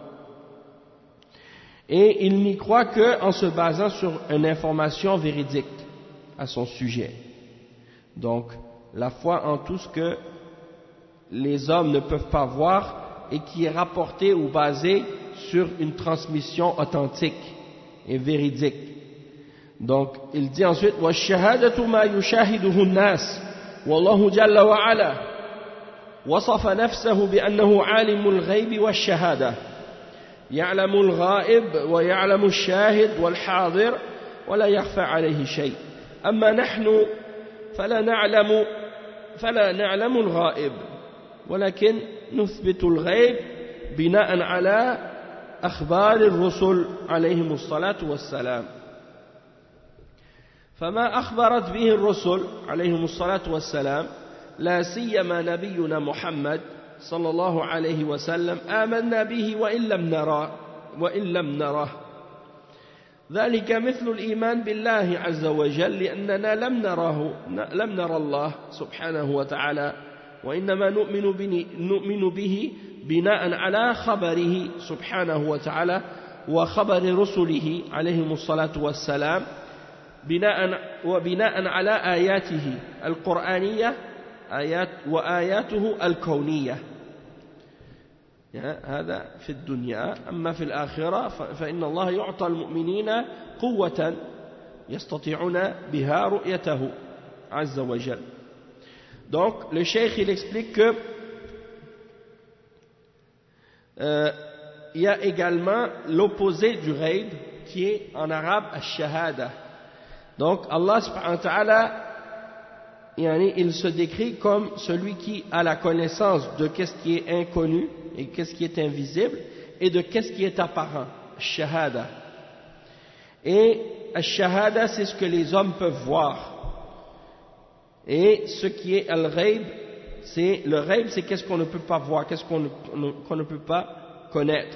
Et il n'y croit qu'en se basant sur une information véridique à son sujet. Donc, la foi en tout ce que les hommes ne peuvent pas voir et qui est rapporté ou basé sur une transmission authentique et véridique. Donc, il dit ensuite « وَالشَّهَادَةُ مَا يُشَاهِدُهُ النَّاسِ والله جل وعلا وصف نفسه بأنه عالم الغيب والشهادة يعلم الغائب ويعلم الشاهد والحاضر ولا يخفى عليه شيء أما نحن فلا نعلم فلا نعلم الغائب ولكن نثبت الغيب بناء على أخبار الرسل عليهم الصلاة والسلام فما أخبرت به الرسل عليهم الصلاة والسلام لا سيما نبينا محمد صلى الله عليه وسلم آمنا به وإن لم نرى وإن لم نره ذلك مثل الإيمان بالله عز وجل لأننا لم نره لم نرى الله سبحانه وتعالى وإنما نؤمن به, نؤمن به بناء على خبره سبحانه وتعالى وخبر رسله عليهم الصلاة والسلام بناء وبناء على آياته القرآنية آيات وآياته الكونية هذا في الدنيا أما في الآخرة فإن الله يعطى المؤمنين قوة يستطيعون بها رؤيته عز وجل. Donc le cheikh il explique que euh, il y a également l'opposé du ghaib qui est en arabe ash-shahada. Donc Allah subhanahu wa ta'ala il se décrit comme celui qui a la connaissance de qu'est-ce qui est inconnu et qu'est-ce qui est invisible et de qu'est-ce qui est apparent, shahada. Et shahada c'est ce que les hommes peuvent voir. Et ce qui est al-ghaib, c'est le ghaib, c'est qu'est-ce qu'on ne peut pas voir, qu'est-ce qu'on ne, qu'on ne peut pas connaître,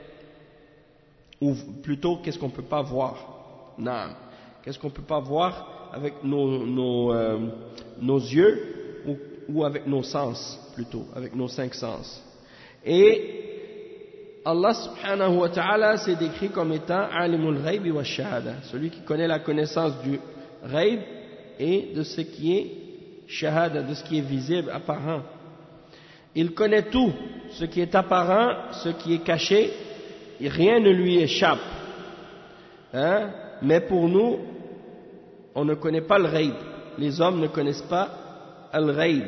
ou plutôt qu'est-ce qu'on ne peut pas voir. Naam. Qu'est-ce qu'on ne peut pas voir avec nos, nos, euh, nos yeux ou, ou avec nos sens, plutôt, avec nos cinq sens. Et Allah subhanahu wa ta'ala s'est décrit comme étant alimul ghaybi wa shahada, celui qui connaît la connaissance du ghayb et de ce qui est shahada, de ce qui est visible, apparent. Il connaît tout, ce qui est apparent, ce qui est caché, et rien ne lui échappe. Hein? Mais pour nous, on ne connaît pas le ghayb. Les hommes ne connaissent pas le ghayb.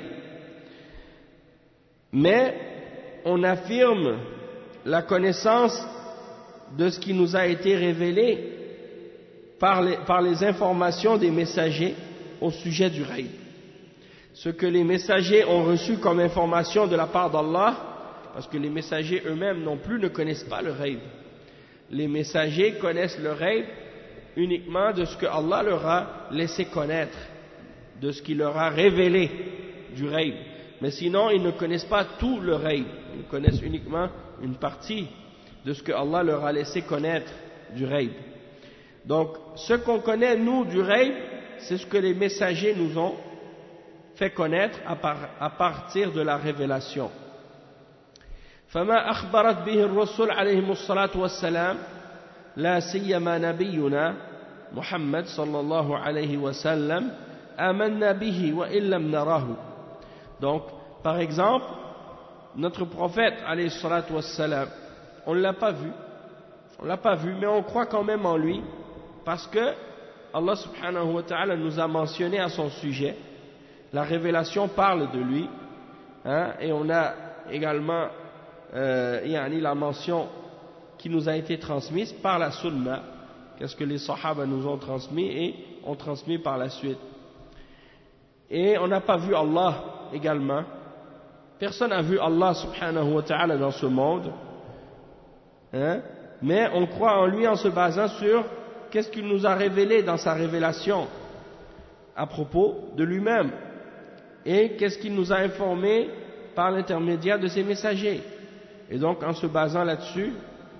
Mais on affirme la connaissance de ce qui nous a été révélé par les, par les informations des messagers au sujet du ghayb. Ce que les messagers ont reçu comme information de la part d'Allah, parce que les messagers eux-mêmes non plus ne connaissent pas le ghayb. Les messagers connaissent le ghayb uniquement de ce que Allah leur a laissé connaître, de ce qu'il leur a révélé du ghayb. Mais sinon, ils ne connaissent pas tout le ghayb, ils connaissent uniquement une partie de ce que Allah leur a laissé connaître du ghayb. Donc, ce qu'on connaît, nous, du ghayb, c'est ce que les messagers nous ont fait connaître à, par, à partir de la révélation. فما أخبرت به الرسل عليهم الصلاة والسلام لا سيما نبينا محمد صلى الله عليه وسلم آمنا به وإن لم نره. Donc, par exemple, notre prophète alayhi salatu wassalam, on ne l'a pas vu, on l'a pas vu, mais on croit quand même en lui, parce que Allah subhanahu wa ta'ala nous a mentionné à son sujet. La révélation parle de lui, hein, et on a également euh, yani la mention qui nous a été transmise par la sunna, qu'est-ce que les sahaba nous ont transmis et ont transmis par la suite. Et on n'a pas vu Allah également. Personne n'a vu Allah subhanahu wa ta'ala dans ce monde, hein, mais on croit en lui en se basant sur qu'est-ce qu'il nous a révélé dans sa révélation à propos de lui-même. Et qu'est-ce qu'il nous a informé par l'intermédiaire de ses messagers. Et donc, en se basant là-dessus,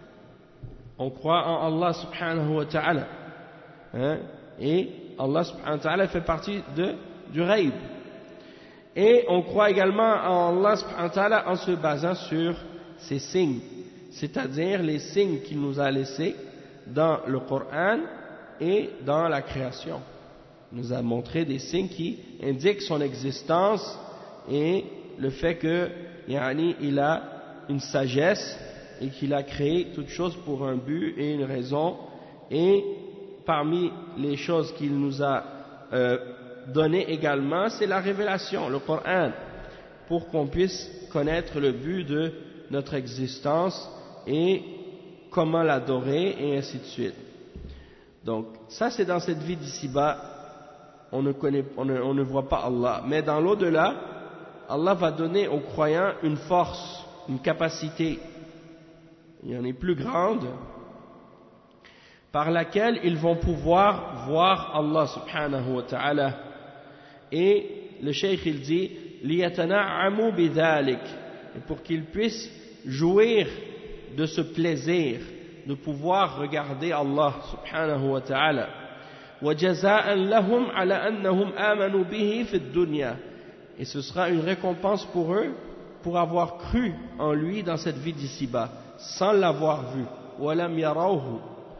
on croit en Allah subhanahu wa ta'ala. Hein? Et Allah subhanahu wa ta'ala fait partie de, du ghayb. Et on croit également en Allah subhanahu wa ta'ala en se basant sur ses signes, c'est-à-dire les signes qu'il nous a laissés dans le Coran et dans la création. Il nous a montré des signes qui indiquent son existence et le fait que yani, il a une sagesse et qu'il a créé toutes choses pour un but et une raison. Et parmi les choses qu'il nous a euh, données également, c'est la révélation, le Coran, pour qu'on puisse connaître le but de notre existence et comment l'adorer et ainsi de suite. Donc ça c'est dans cette vie d'ici-bas. On ne, connaît, on, ne, on ne voit pas Allah. Mais dans l'au-delà, Allah va donner aux croyants une force, une capacité, il y en est plus grande, par laquelle ils vont pouvoir voir Allah subhanahu wa ta'ala. Et le cheikh il dit, لِيَتَنَعَّمُوا بِذَلِكَ, et pour qu'ils puissent jouir de ce plaisir, de pouvoir regarder Allah subhanahu wa ta'ala. وَجَزَاءً لَهُمْ عَلَى أَنَّهُمْ آمَنُوا بِهِ فِي الدُّنْيَا, et ce sera une récompense pour eux pour avoir cru en lui dans cette vie d'ici-bas sans l'avoir vu. وَلَمْ يَرَوْهُ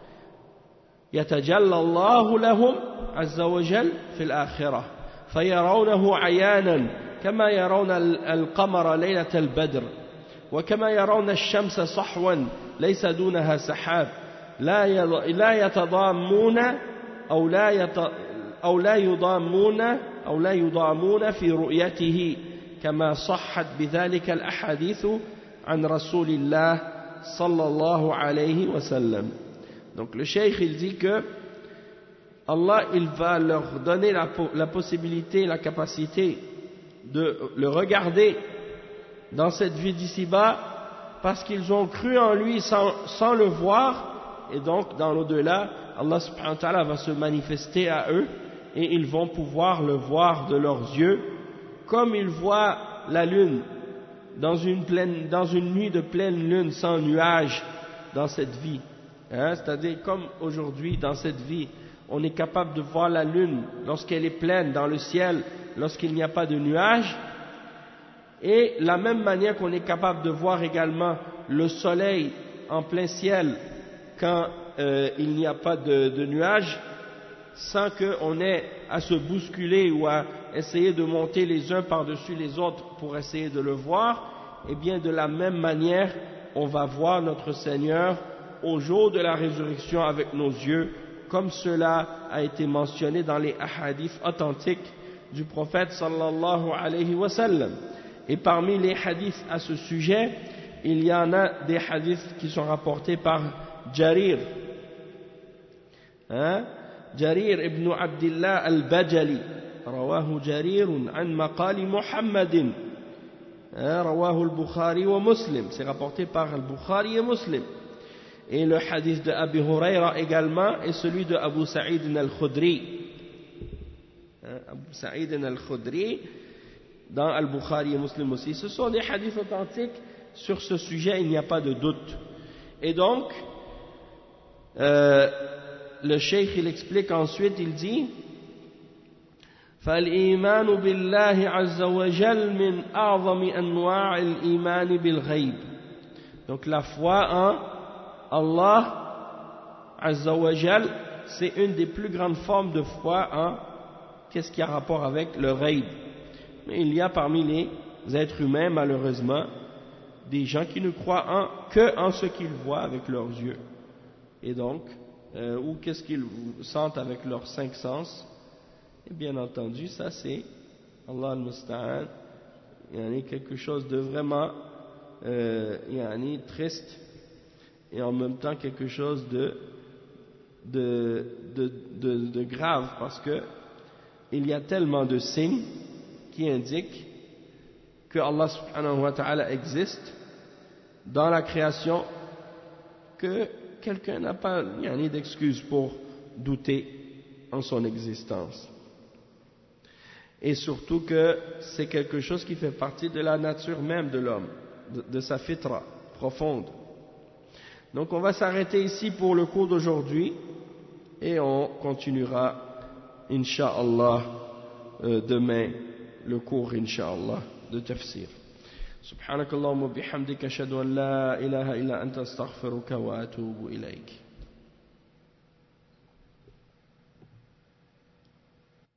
يَتَجَلَّى اللَّهُ لَهُمْ عَزَّ وَجَلَّ فِي الْآخِرَةِ فَيَرَوْنَهُ عَيَانًا كَمَا يَرَوْنَ الْقَمَرَ لَيْلَةَ الْبَدْرِ وَكَمَا يَرَوْنَ الشَّمْسَ صَحْوًا لَيْسَ دُونَهَا سَحَابٌ لا يتضامون أو لا يت أو لا يضامون أو لا يضامون في رؤيته كما صحت بذلك الأحاديث عن رسول الله صلى الله عليه وسلم. Donc le cheikh il dit que Allah il va leur donner la, la possibilité, la capacité de le regarder dans cette vie d'ici-bas parce qu'ils ont cru en lui sans, sans le voir, et donc dans l'au-delà Allah subhanahu wa ta'ala va se manifester à eux et ils vont pouvoir le voir de leurs yeux comme ils voient la lune dans une, pleine, dans une nuit de pleine lune sans nuages dans cette vie, hein? C'est-à-dire comme aujourd'hui dans cette vie on est capable de voir la lune lorsqu'elle est pleine dans le ciel lorsqu'il n'y a pas de nuages, et la même manière qu'on est capable de voir également le soleil en plein ciel quand euh, il n'y a pas de, de nuages, sans qu'on ait à se bousculer ou à essayer de monter les uns par-dessus les autres pour essayer de le voir, et bien de la même manière, on va voir notre Seigneur au jour de la résurrection avec nos yeux, comme cela a été mentionné dans les hadiths authentiques du prophète sallallahu alayhi wa sallam. Et parmi les hadiths à ce sujet, il y en a des hadiths qui sont rapportés par Jarir, hein? Jarir ibn Abdullah al-Bajali, رواه جرير عن مقال محمد رواه البخاري ومسلم, c'est rapporté par al-Bukhari et Muslim. Et le hadith de Abi Huraira également est celui de Abu Sa'id al-Khudri, Abu Sa'id al-Khudri dans al-Bukhari et Muslim aussi. Ce sont des hadiths authentiques sur ce sujet, il n'y a pas de doute. Et donc euh, le cheikh il explique ensuite, il dit فالإيمان بالله عز وجل من أعظم أنواع الإيمان بالغيب. Donc la foi en Allah Azza wa Jal, c'est une des plus grandes formes de foi en qu'est-ce qui a rapport avec le ghaib. Mais il y a parmi les êtres humains malheureusement des gens qui ne croient en, que en ce qu'ils voient avec leurs yeux, et donc euh, ou qu'est-ce qu'ils sentent avec leurs cinq sens. Et bien entendu, ça c'est Allah al-Musta'an, yani quelque chose de vraiment euh, yani triste, et en même temps quelque chose de de, de, de, de grave, parce que il y a tellement de signes qui indiquent que Allah subhanahu wa ta'ala existe dans la création que quelqu'un n'a pas yani d'excuse pour douter en son existence. Et surtout que c'est quelque chose qui fait partie de la nature même de l'homme, de, de sa fitra profonde. Donc on va s'arrêter ici pour le cours d'aujourd'hui et on continuera incha'Allah euh, demain le cours incha'Allah de tafsir. Subhanakallahumma bihamdika ashhadu an la ilaha illa anta astaghfiruka wa atubu ilayk.